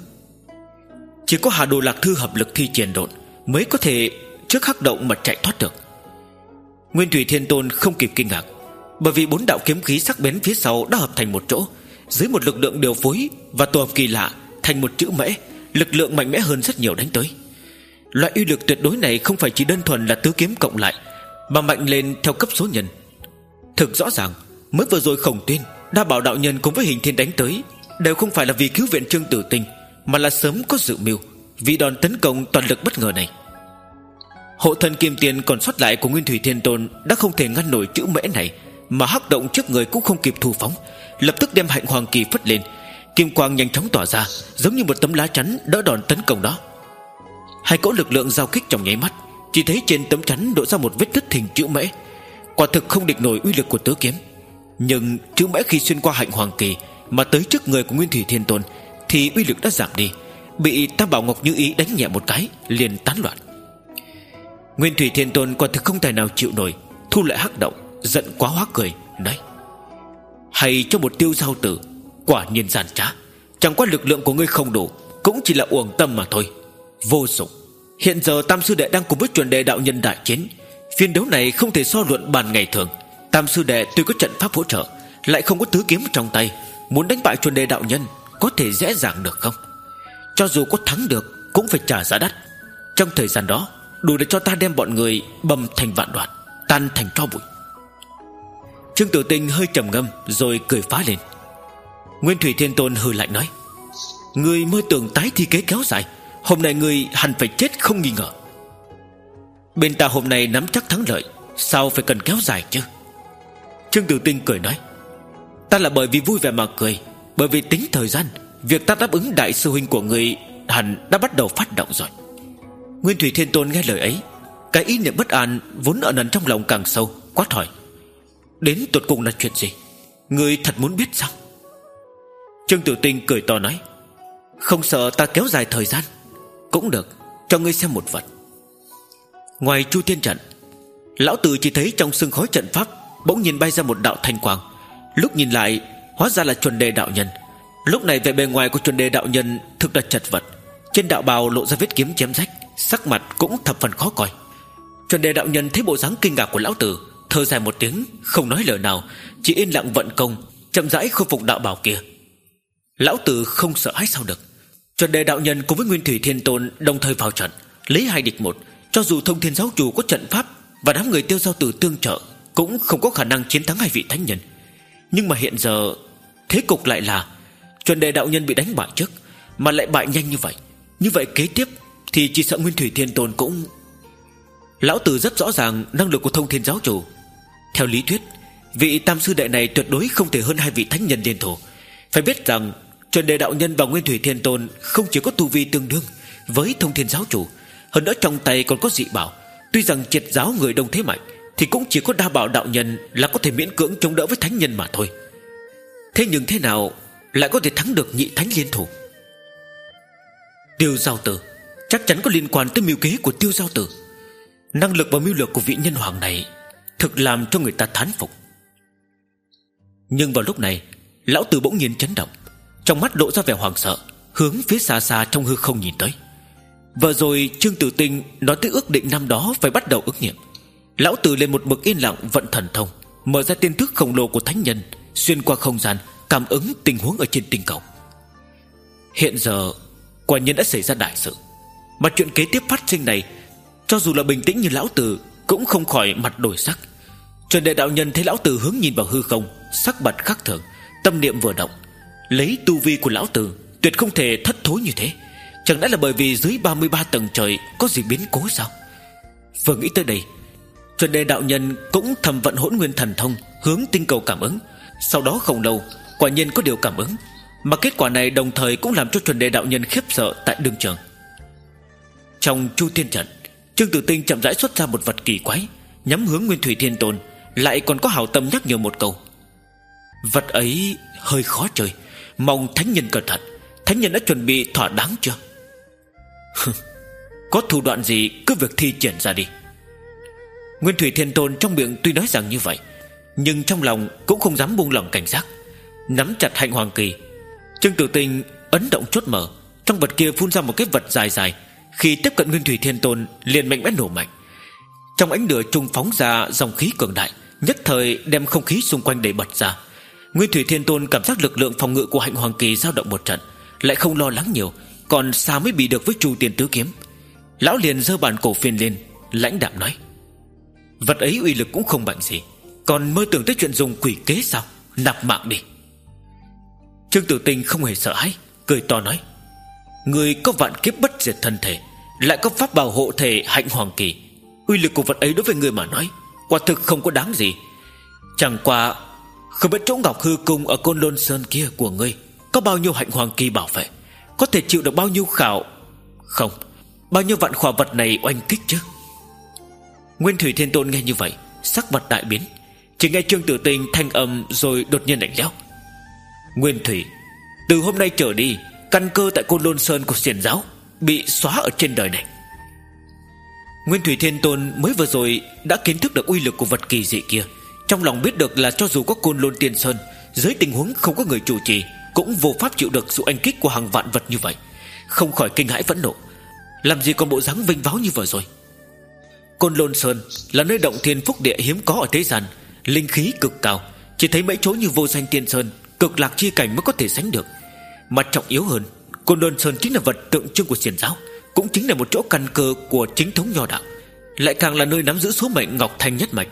Chỉ có Hà Đồ Lạc Thư hợp lực thi triển độn mới có thể trước hắc động mà chạy thoát được. Nguyên Thủy Thiên Tôn không kịp kinh ngạc, bởi vì bốn đạo kiếm khí sắc bén phía sau đã hợp thành một chỗ, dưới một lực lượng điều phối và tổ hợp kỳ lạ thành một chữ mễ, lực lượng mạnh mẽ hơn rất nhiều đánh tới. Loại uy lực tuyệt đối này không phải chỉ đơn thuần là tứ kiếm cộng lại, mà mạnh lên theo cấp số nhân. Thực rõ ràng, mới vừa rồi Khổng Tuyên, Đa Bảo đạo nhân cùng với Hình Thiên đánh tới đều không phải là vì cứu viện Trương Tử Tinh, mà là sớm có dự mưu, vì đòn tấn công toàn lực bất ngờ này. Hộ thần kim tiền còn sót lại của Nguyên Thủy Thiên Tôn đã không thể ngăn nổi chữ mễ này, mà hắc động trước người cũng không kịp thu phóng, lập tức đem Hạnh Hoàng Kỳ phất lên, kim quang nhanh chóng tỏa ra, giống như một tấm lá chắn đỡ đòn tấn công đó. Hai cỗ lực lượng giao kích trong nháy mắt, chỉ thấy trên tấm chắn đổ ra một vết nứt hình chữ mễ. Quả thực không địch nổi uy lực của tứ kiếm. Nhưng chữ mễ khi xuyên qua Hạnh Hoàng Kỳ mà tới trước người của Nguyên Thủy Thiên Tôn thì uy lực đã giảm đi, bị Tam Bảo Ngọc Như Ý đánh nhẹ một cái liền tán loạn. Nguyên Thủy Thiên Tôn quả thực không tài nào chịu nổi, thu lại hắc động, giận quá hóa cười, nói: hay cho một Tiêu Giao Tử, quả nhiên gian trá. Chẳng qua lực lượng của ngươi không đủ, cũng chỉ là uổng tâm mà thôi, vô dụng. Hiện giờ Tam Sư Đệ đang cùng với chuẩn đề đạo nhân đại chiến, phiên đấu này không thể so luận bàn ngày thường. Tam Sư Đệ tuy có trận pháp hỗ trợ, lại không có tứ kiếm trong tay, muốn đánh bại chuẩn đề đạo nhân có thể dễ dàng được không? Cho dù có thắng được cũng phải trả giá đắt. Trong thời gian đó đủ để cho ta đem bọn người bầm thành vạn đoạn, tan thành tro bụi. Trương Tử Tinh hơi trầm ngâm rồi cười phá lên. Nguyên Thủy Thiên Tôn hừ lạnh nói: ngươi mơ tưởng tái thi kế kéo dài, hôm nay ngươi hẳn phải chết không nghi ngờ. Bên ta hôm nay nắm chắc thắng lợi, sao phải cần kéo dài chứ? Trương Tử Tinh cười nói: ta là bởi vì vui vẻ mà cười, bởi vì tính thời gian, việc ta đáp ứng đại sư huynh của ngươi hẳn đã bắt đầu phát động rồi. Nguyên Thủy Thiên Tôn nghe lời ấy, cái ý niệm bất an vốn ẩn ẩn trong lòng càng sâu, quát hỏi: đến tột cùng là chuyện gì? Ngươi thật muốn biết sao? Trương Tử Tinh cười to nói: không sợ ta kéo dài thời gian? Cũng được, cho ngươi xem một vật. Ngoài Chu Tiên Trận, lão tử chỉ thấy trong sương khói trận pháp bỗng nhiên bay ra một đạo thanh quang. Lúc nhìn lại, hóa ra là chuẩn đề đạo nhân. Lúc này vẻ bề ngoài của chuẩn đề đạo nhân thực là chật vật, trên đạo bào lộ ra vết kiếm chém rách, sắc mặt cũng thập phần khó coi. Chuẩn đề đạo nhân thấy bộ dáng kinh ngạc của lão tử, thở dài một tiếng, không nói lời nào, chỉ yên lặng vận công, chậm rãi khôi phục đạo bào kia. Lão tử không sợ hãi sao được. Chuẩn đề đạo nhân cùng với Nguyên Thủy Thiên Tôn đồng thời vào trận, lấy hai địch một. Cho dù Thông Thiên Giáo Chủ có trận pháp và đám người Tiêu Giao Tử tương trợ, cũng không có khả năng chiến thắng hai vị thánh nhân. Nhưng mà hiện giờ thế cục lại là chuẩn đề đạo nhân bị đánh bại trước, mà lại bại nhanh như vậy. Như vậy kế tiếp thì chỉ sợ Nguyên Thủy Thiên Tôn cũng... Lão tử rất rõ ràng năng lực của Thông Thiên Giáo Chủ. Theo lý thuyết, vị Tam Sư Đệ này tuyệt đối không thể hơn hai vị thánh nhân liên thủ. Phải biết rằng chuẩn đề đạo nhân và Nguyên Thủy Thiên Tôn không chỉ có tu vi tương đương với Thông Thiên Giáo Chủ, hơn nữa trong tay còn có dị bảo. Tuy rằng triệt giáo người đông thế mạnh, thì cũng chỉ có Đa Bảo đạo nhân là có thể miễn cưỡng chống đỡ với thánh nhân mà thôi. Thế nhưng thế nào lại có thể thắng được nhị thánh liên thủ? Tiêu Giao Tử chắc chắn có liên quan tới mưu kế của Tiêu Giao Tử. Năng lực và mưu lược của vị nhân hoàng này thực làm cho người ta thán phục. Nhưng vào lúc này, lão tử bỗng nhiên chấn động, trong mắt lộ ra vẻ hoảng sợ, hướng phía xa xa trong hư không nhìn tới. Vừa rồi Trương Tử Tinh nói tới ước định năm đó phải bắt đầu ước nghiệm. Lão tử lên một bậc yên lặng vận thần thông, mở ra tiên thức khổng lồ của thánh nhân, xuyên qua không gian cảm ứng tình huống ở trên tinh cầu. Hiện giờ quả nhiên đã xảy ra đại sự. Mà chuyện kế tiếp phát sinh này, cho dù là bình tĩnh như lão tử cũng không khỏi mặt đổi sắc. Chuẩn Đề đạo nhân thấy lão tử hướng nhìn vào hư không, sắc mặt khác thường, tâm niệm vừa động. Lấy tu vi của lão tử, tuyệt không thể thất thối như thế. Chẳng lẽ là bởi vì dưới ba mươi ba tầng trời có gì biến cố sao? Vừa nghĩ tới đây, Chuẩn Đề đạo nhân cũng thầm vận Hỗn Nguyên thần thông hướng tinh cầu cảm ứng. Sau đó không lâu, quả nhiên có điều cảm ứng. Mà kết quả này đồng thời cũng làm cho Chuẩn Đề đạo nhân khiếp sợ tại đương trường. Trong Chu Tiên trận, Trương Tử Tinh chậm rãi xuất ra một vật kỳ quái, nhắm hướng Nguyên Thủy Thiên Tôn, lại còn có hảo tâm nhắc nhở một câu: vật ấy hơi khó chơi, mong thánh nhân cẩn thận. Thánh nhân đã chuẩn bị thỏa đáng chưa? Có thủ đoạn gì cứ việc thi triển ra đi. Nguyên Thủy Thiên Tôn trong miệng tuy nói rằng như vậy, nhưng trong lòng cũng không dám buông lỏng cảnh giác. Nắm chặt hạnh hoàng kỳ, Trương Tử Tinh ấn động chốt mở, trong vật kia phun ra một cái vật dài dài. Khi tiếp cận Nguyên Thủy Thiên Tôn liền mạnh mẽ nổ mạnh. Trong ánh lửa trung phóng ra dòng khí cường đại, nhất thời đem không khí xung quanh đẩy bật ra. Nguyên Thủy Thiên Tôn cảm giác lực lượng phòng ngự của hạnh hoàng kỳ dao động một trận, lại không lo lắng nhiều, còn sao mới bị được với Chu Tiên tứ kiếm. Lão liền giơ bàn cổ phiên lên, lãnh đạm nói: vật ấy uy lực cũng không mạnh gì, còn mơ tưởng tới chuyện dùng quỷ kế sao? Nạp mạng đi. Trương Tử Tinh không hề sợ hãi, cười to nói: người có vạn kiếp bất diệt thân thể, lại có pháp bảo hộ thể hạnh hoàng kỳ, uy lực của vật ấy đối với người mà nói quả thực không có đáng gì. Chẳng qua không biết chỗ Ngọc Hư Cung ở Côn Lôn Sơn kia của ngươi có bao nhiêu hạnh hoàng kỳ bảo vệ, có thể chịu được bao nhiêu khảo không, bao nhiêu vạn khỏa vật này oanh kích chứ? Nguyên Thủy Thiên Tôn nghe như vậy, sắc mặt đại biến. Chỉ nghe Trương Tử Tinh thanh âm rồi đột nhiên lạnh lẽo: Nguyên Thủy, từ hôm nay trở đi, căn cơ tại Côn Lôn Sơn của Xiển giáo bị xóa ở trên đời này. Nguyên Thủy Thiên Tôn mới vừa rồi đã kiến thức được uy lực của vật kỳ dị kia, trong lòng biết được là cho dù có Côn Lôn Tiên Sơn, dưới tình huống không có người chủ trì, cũng vô pháp chịu được sự oanh kích của hàng vạn vật như vậy, không khỏi kinh hãi phẫn nộ. Làm gì còn bộ dáng vinh váo như vừa rồi. Côn Lôn Sơn là nơi động thiên phúc địa hiếm có ở thế gian, linh khí cực cao, chỉ thấy mấy chỗ như Vô Danh Tiên Sơn, Cực Lạc Chi Cảnh mới có thể sánh được. Mà trọng yếu hơn, Côn Lôn Sơn chính là vật tượng trưng của Xiển giáo, cũng chính là một chỗ căn cơ của chính thống nho đạo, lại càng là nơi nắm giữ số mệnh Ngọc Thanh nhất mạch.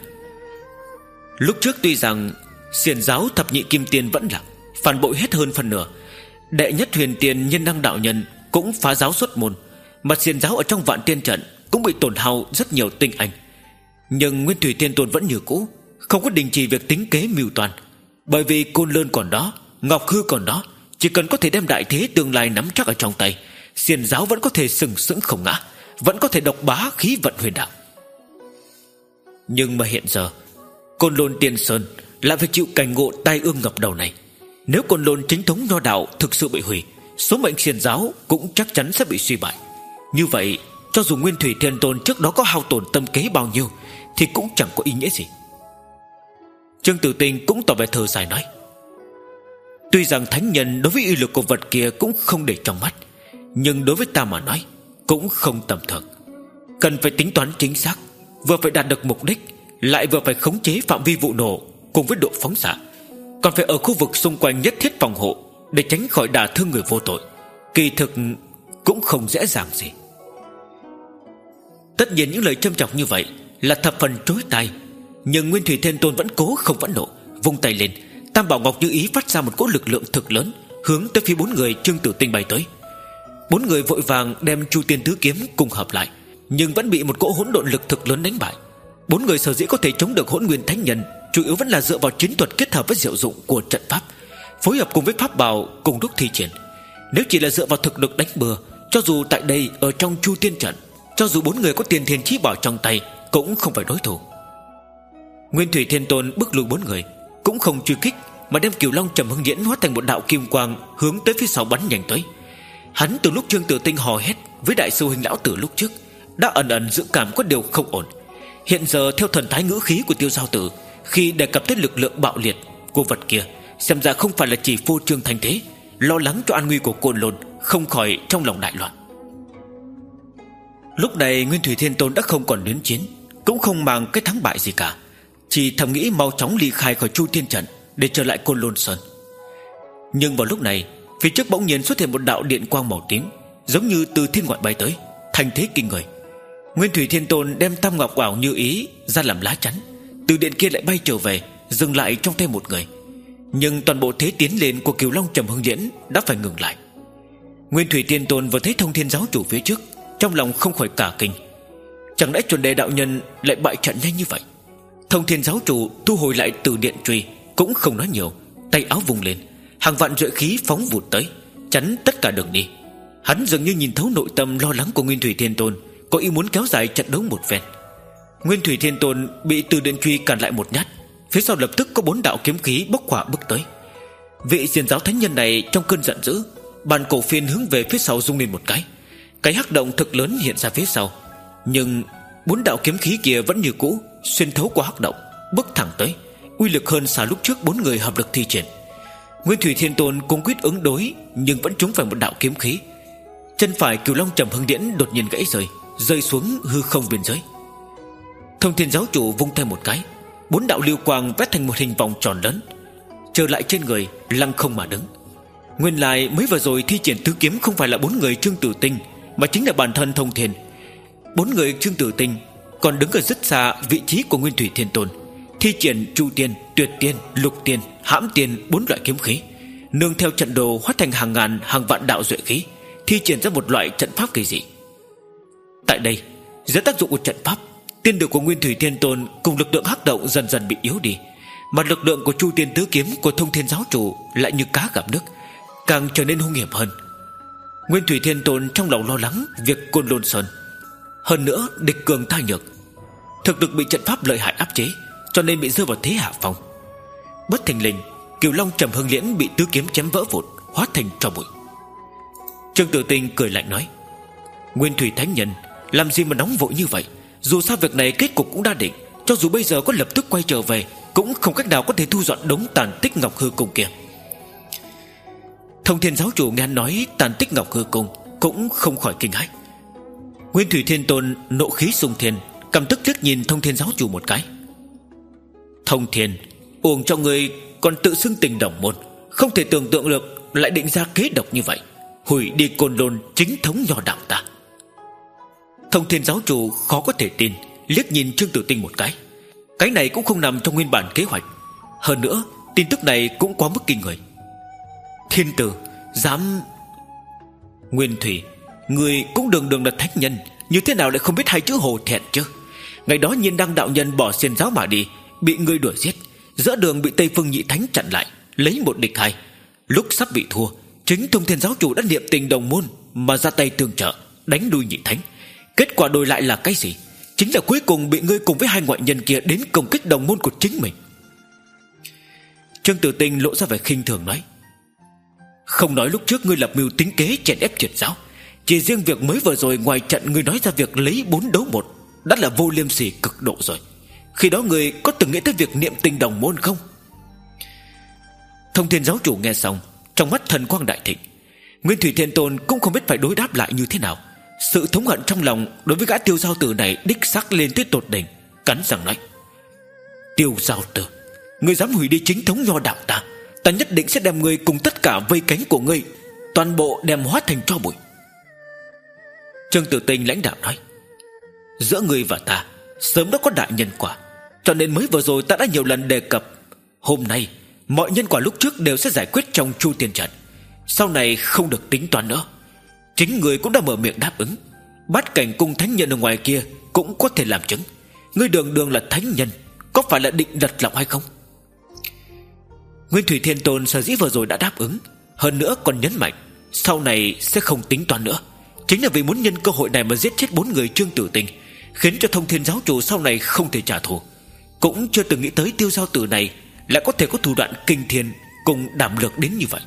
Lúc trước tuy rằng Xiển giáo thập nhị kim tiên vẫn lạc, phản bội hết hơn phần nửa, đệ nhất huyền tiên Nhân Đăng đạo nhân cũng phá giáo xuất môn, mà Xiển giáo ở trong Vạn Tiên trận cũng bị tổn hao rất nhiều tinh anh. Nhưng Nguyên Thủy Thiên Tôn vẫn như cũ, không có đình chỉ việc tính kế mưu toan. Bởi vì Côn Lôn còn đó, Ngọc Hư còn đó, chỉ cần có thể đem đại thế tương lai nắm chắc ở trong tay, Xiển giáo vẫn có thể sừng sững không ngã, vẫn có thể độc bá khí vận huyền đạo. Nhưng mà hiện giờ Côn Lôn Tiên Sơn lại phải chịu cảnh ngộ tai ương ngập đầu này. Nếu Côn Lôn chính thống nho đạo thực sự bị hủy, số mệnh Xiển giáo cũng chắc chắn sẽ bị suy bại. Như vậy, cho dù Nguyên Thủy Thiên Tôn trước đó có hao tổn tâm kế bao nhiêu thì cũng chẳng có ý nghĩa gì. Trương Tử Tinh cũng tỏ vẻ thở dài nói: tuy rằng thánh nhân đối với uy lực của vật kia cũng không để trong mắt, nhưng đối với ta mà nói cũng không tầm thường. Cần phải tính toán chính xác, vừa phải đạt được mục đích, lại vừa phải khống chế phạm vi vụ nổ cùng với độ phóng xạ, còn phải ở khu vực xung quanh nhất thiết phòng hộ để tránh khỏi đả thương người vô tội. Kỳ thực cũng không dễ dàng gì. Tất nhiên những lời châm chọc như vậy là thập phần chối tai, nhưng Nguyên Thủy Thiên Tôn vẫn cố không phẫn nộ, vung tay lên, Tam Bảo Ngọc Như Ý phát ra một cỗ lực lượng thực lớn, hướng tới phía bốn người Trương Tử Tinh bay tới. Bốn người vội vàng đem Chu Tiên tứ kiếm cùng hợp lại, nhưng vẫn bị một cỗ hỗn độn lực thực lớn đánh bại. Bốn người sở dĩ có thể chống được Hỗn Nguyên Thánh Nhân, chủ yếu vẫn là dựa vào chiến thuật kết hợp với diệu dụng của trận pháp, phối hợp cùng với pháp bảo cùng lúc thi triển. Nếu chỉ là dựa vào thực lực đánh bừa, cho dù tại đây ở trong Chu Tiên trận, cho dù bốn người có tiền thiên chí bảo trong tay cũng không phải đối thủ. Nguyên Thủy Thiên Tôn bước lùi bốn người, cũng không truy kích, mà đem Cửu Long Trầm Hưng Nhẫn hóa thành một đạo kim quang hướng tới phía sau bắn nhanh tới. Hắn từ lúc Trương Tử Tinh hò hét với đại sư huynh lão tử lúc trước đã ẩn ẩn dự cảm có điều không ổn. Hiện giờ theo thần thái ngữ khí của Tiêu Giao Tử, khi đề cập tới lực lượng bạo liệt của vật kia, xem ra không phải là chỉ phô trương thành thế, lo lắng cho an nguy của Côn Lôn, không khỏi trong lòng đại loạn. Lúc này Nguyên Thủy Thiên Tôn đã không còn luyến chiến, cũng không màng cái thắng bại gì cả, chỉ thầm nghĩ mau chóng ly khai khỏi Chu Tiên trận để trở lại Côn Lôn Sơn. Nhưng vào lúc này, phía trước bỗng nhiên xuất hiện một đạo điện quang màu tím, giống như từ thiên ngoại bay tới, thành thế kinh người. Nguyên Thủy Thiên Tôn đem tam ngọc ảo như ý ra làm lá chắn, từ điện kia lại bay trở về, dừng lại trong tay một người. Nhưng toàn bộ thế tiến lên của Cửu Long Trầm Hưng Liễn đã phải ngừng lại. Nguyên Thủy Thiên Tôn vừa thấy Thông Thiên giáo chủ phía trước, trong lòng không khỏi cả kinh. Chẳng lẽ chuẩn đề đạo nhân lại bại trận nhanh như vậy? Thông Thiên giáo chủ thu hồi lại từ điện truy, cũng không nói nhiều, tay áo vùng lên, hàng vạn duệ khí phóng vụt tới, chắn tất cả đường đi. Hắn dường như nhìn thấu nội tâm lo lắng của Nguyên Thủy Thiên Tôn, có ý muốn kéo dài trận đấu một phen. Nguyên Thủy Thiên Tôn bị từ điện truy cản lại một nhát, phía sau lập tức có bốn đạo kiếm khí bốc hỏa bước tới. Vị xiển giáo thánh nhân này trong cơn giận dữ, bàn cổ phiên hướng về phía sau rung lên một cái, cái hắc động thực lớn hiện ra phía sau. Nhưng bốn đạo kiếm khí kia vẫn như cũ xuyên thấu qua hắc động, bước thẳng tới, uy lực hơn xa lúc trước bốn người hợp lực thi triển. Nguyên Thủy Thiên Tôn cũng quyết ứng đối, nhưng vẫn trúng phải một đạo kiếm khí. Chân phải Cửu Long Trầm Hưng Liễn đột nhiên gãy rời, rơi xuống hư không biên giới. Thông Thiên giáo chủ vung tay một cái, bốn đạo lưu quang vét thành một hình vòng tròn lớn, trở lại trên người, lăng không mà đứng. Nguyên lai mới vừa rồi thi triển tứ kiếm không phải là bốn người Trương Tử Tinh, mà chính là bản thân Thông Thiên. Bốn người Trương Tử Tinh còn đứng ở rất xa vị trí của Nguyên Thủy Thiên Tôn, thi triển Chu Tiên, Tuyệt Tiên, Lục Tiên, Hãm Tiên bốn loại kiếm khí, nương theo trận đồ hóa thành hàng ngàn hàng vạn đạo duệ khí, thi triển ra một loại trận pháp kỳ dị. Tại đây, dưới tác dụng của trận pháp, tiên lực của Nguyên Thủy Thiên Tôn cùng lực lượng hắc động dần dần bị yếu đi, mà lực lượng của Chu Tiên tứ kiếm của Thông Thiên giáo chủ lại như cá gặp nước, càng trở nên hung hiểm hơn. Nguyên Thủy Thiên Tôn trong lòng lo lắng việc Côn Lôn Sơn, hơn nữa địch cường ta nhược, thực lực bị trận pháp lợi hại áp chế, cho nên bị rơi vào thế hạ phong. Bất thình lình, Cửu Long Trầm Hưng Liễn bị tứ kiếm chém vỡ vụn, hóa thành tro bụi. Trương Tử Tinh cười lạnh nói: Nguyên Thủy Thánh Nhân, làm gì mà nóng vội như vậy? Dù sao việc này kết cục cũng đã định, cho dù bây giờ có lập tức quay trở về, cũng không cách nào có thể thu dọn đống tàn tích Ngọc Hư Cung kia. Thông Thiên giáo chủ nghe nói tàn tích Ngọc Hư Cung, cũng không khỏi kinh hãi. Nguyên Thủy Thiên Tôn nộ khí xung thiên, cầm tức liếc nhìn Thông Thiên giáo chủ một cái. Thông Thiên, uổng cho người còn tự xưng tình đồng môn, không thể tưởng tượng được lại định ra kế độc như vậy, hủy đi Côn Lôn chính thống nho đạo ta. Thông Thiên giáo chủ khó có thể tin, liếc nhìn Trương Tử Tinh một cái. Cái này cũng không nằm trong nguyên bản kế hoạch. Hơn nữa tin tức này cũng quá mức kinh người. Thiên tử dám... Nguyên Thủy, người cũng đường đường là thánh nhân, như thế nào lại không biết hai chữ hổ thẹn chứ? Ngày đó Nhiên Đăng đạo nhân bỏ xiển giáo mà đi, bị người đuổi giết, giữa đường bị Tây Phương Nhị Thánh chặn lại, lấy một địch hai. Lúc sắp bị thua, chính Thông Thiên giáo chủ đã niệm tình đồng môn mà ra tay tương trợ, đánh đuôi Nhị Thánh. Kết quả đổi lại là cái gì? Chính là cuối cùng bị ngươi cùng với hai ngoại nhân kia đến công kích đồng môn của chính mình. Trương Tử Tinh lộ ra vẻ khinh thường nói: Không nói lúc trước ngươi lập mưu tính kế chèn ép triệt giáo, chỉ riêng việc mới vừa rồi ngoài trận ngươi nói ra việc lấy bốn đấu một đã là vô liêm sỉ cực độ rồi. Khi đó ngươi có từng nghĩ tới việc niệm tình đồng môn không? Thông Thiên giáo chủ nghe xong, trong mắt thần quang đại thịnh. Nguyên Thủy Thiên Tôn cũng không biết phải đối đáp lại như thế nào. Sự thống hận trong lòng đối với gã Tiêu Giao Tử này đích xác lên tới tột đỉnh, cắn răng nói: Tiêu Giao Tử, ngươi dám hủy đi chính thống nho đạo ta, ta nhất định sẽ đem ngươi cùng tất cả vây cánh của ngươi toàn bộ đem hóa thành tro bụi. Trương Tử Tinh lãnh đạo nói: Giữa ngươi và ta sớm đã có đại nhân quả, cho nên mới vừa rồi ta đã nhiều lần đề cập, hôm nay mọi nhân quả lúc trước đều sẽ giải quyết trong Chu Tiên trận, sau này không được tính toán nữa. Chính người cũng đã mở miệng đáp ứng, Bát Cảnh cung thánh nhân ở ngoài kia cũng có thể làm chứng. Ngươi đường đường là thánh nhân, có phải là định lật lọng hay không? Nguyên Thủy Thiên Tôn sở dĩ vừa rồi đã đáp ứng, hơn nữa còn nhấn mạnh sau này sẽ không tính toán nữa, chính là vì muốn nhân cơ hội này mà giết chết bốn người Trương Tử Tinh, khiến cho Thông Thiên giáo chủ sau này không thể trả thù. Cũng chưa từng nghĩ tới Tiêu Giao Tử này lại có thể có thủ đoạn kinh thiên cùng đảm lược đến như vậy.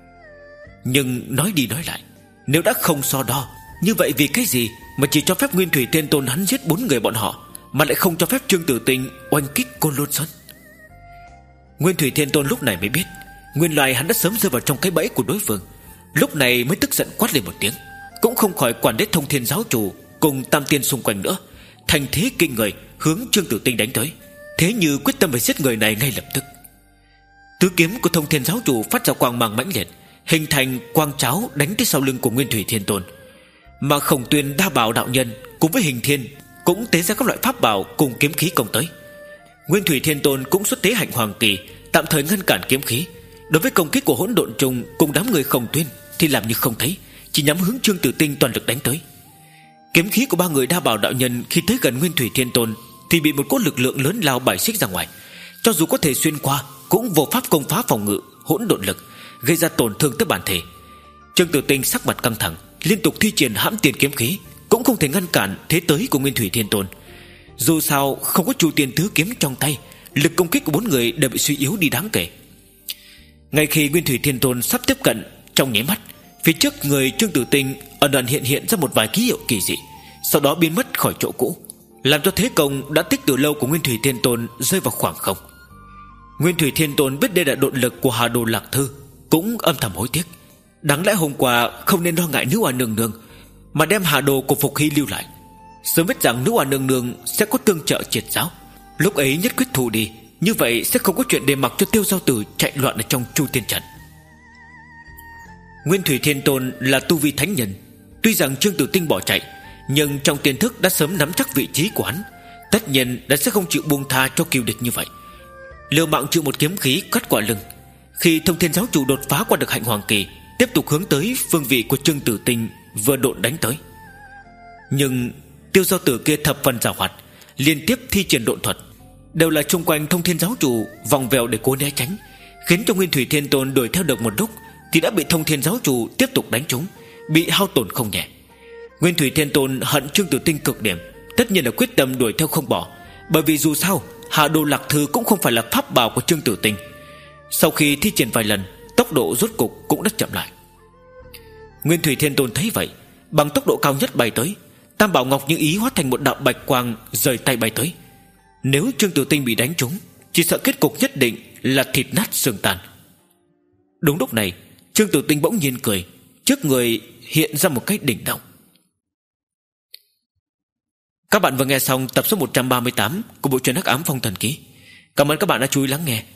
Nhưng nói đi nói lại, nếu đã không so đo, như vậy vì cái gì mà chỉ cho phép Nguyên Thủy Thiên Tôn hắn giết bốn người bọn họ, mà lại không cho phép Trương Tử Tinh oanh kích Côn Lôn Sơn? Nguyên Thủy Thiên Tôn lúc này mới biết, nguyên lai hắn đã sớm rơi vào trong cái bẫy của đối phương. Lúc này mới tức giận quát lên một tiếng, cũng không khỏi quản đến Thông Thiên giáo chủ cùng Tam Tiên xung quanh nữa, thành thế kinh người hướng Trương Tử Tinh đánh tới, thế như quyết tâm phải giết người này ngay lập tức. Tứ kiếm của Thông Thiên giáo chủ phát ra quang mang mãnh liệt, hình thành quang cháo đánh tới sau lưng của Nguyên Thủy Thiên Tôn, Mà Khổng Tuyên đa bảo đạo nhân cùng với Hình Thiên cũng tế ra các loại pháp bảo cùng kiếm khí công tới. Nguyên Thủy Thiên Tôn cũng xuất tế Hạnh Hoàng Kỳ, tạm thời ngăn cản kiếm khí. Đối với công kích của Hỗn Độn Trùng cùng đám người Khổng Tuyên thì làm như không thấy, chỉ nhắm hướng Trương Tử Tinh toàn lực đánh tới. Kiếm khí của ba người đa bảo đạo nhân khi tới gần Nguyên Thủy Thiên Tôn thì bị một cỗ lực lượng lớn lao bài xích ra ngoài, cho dù có thể xuyên qua cũng vô pháp công phá phòng ngự hỗn độn lực, gây ra tổn thương tới bản thể. Trương Tử Tinh sắc mặt căng thẳng, liên tục thi triển hãm tiền kiếm khí, cũng không thể ngăn cản thế tới của Nguyên Thủy Thiên Tôn. Dù sao không có Chu Tiên Tứ kiếm trong tay, lực công kích của bốn người đều bị suy yếu đi đáng kể. Ngay khi Nguyên Thủy Thiên Tôn sắp tiếp cận, trong nháy mắt, phía trước người Trương Tử Tinh ẩn ẩn hiện hiện ra một vài ký hiệu kỳ dị, sau đó biến mất khỏi chỗ cũ, làm cho thế công đã tích từ lâu của Nguyên Thủy Thiên Tôn rơi vào khoảng không. Nguyên Thủy Thiên Tôn biết đây là độn lực của Hà Đồ Lạc Thư, cũng âm thầm hối tiếc. Đáng lẽ hôm qua không nên lo ngại Nữ Oa Nương Nương, mà đem Hà Đồ của Phục Hy lưu lại. Sớm biết rằng Nữ Oa Nương Nương sẽ có tương trợ triệt giáo, lúc ấy nhất quyết thù đi, như vậy sẽ không có chuyện để mặc cho Tiêu Giao Tử chạy loạn ở trong Chu Tiên Trận. Nguyên Thủy Thiên Tôn là tu vi thánh nhân, tuy rằng Trương Tử Tinh bỏ chạy, nhưng trong tiềm thức đã sớm nắm chắc vị trí của hắn, tất nhiên đã sẽ không chịu buông tha cho kiều địch như vậy. Liều mạng chịu một kiếm khí cắt quả lưng. Khi Thông Thiên Giáo Chủ đột phá qua được Hạnh Hoàng Kỳ, tiếp tục hướng tới phương vị của Trương Tử Tinh vừa độn đánh tới. Nhưng Tiêu Giao Tử kia thập phần giàu hoạt, liên tiếp thi triển độn thuật, đều là chung quanh Thông Thiên Giáo Chủ vòng vèo để cố né tránh, khiến cho Nguyên Thủy Thiên Tôn đuổi theo được một lúc thì đã bị Thông Thiên Giáo Chủ tiếp tục đánh trúng, bị hao tổn không nhẹ. Nguyên Thủy Thiên Tôn hận Trương Tử Tinh cực điểm, tất nhiên là quyết tâm đuổi theo không bỏ, bởi vì dù sao Hà Đồ Lạc Thư cũng không phải là pháp bảo của Trương Tử Tinh. Sau khi thi triển vài lần, tốc độ rốt cục cũng đã chậm lại. Nguyên Thủy Thiên Tôn thấy vậy, bằng tốc độ cao nhất bay tới, Tam Bảo Ngọc như ý hóa thành một đạo bạch quang rời tay bay tới. Nếu Trương Tử Tinh bị đánh trúng, chỉ sợ kết cục nhất định là thịt nát xương tan. Đúng lúc này, Trương Tử Tinh bỗng nhiên cười, trước người hiện ra một cái đỉnh động. Các bạn vừa nghe xong tập số một trăm ba mươi tám của bộ truyện Hắc Ám Phong Thần Ký. Cảm ơn các bạn đã chú ý lắng nghe.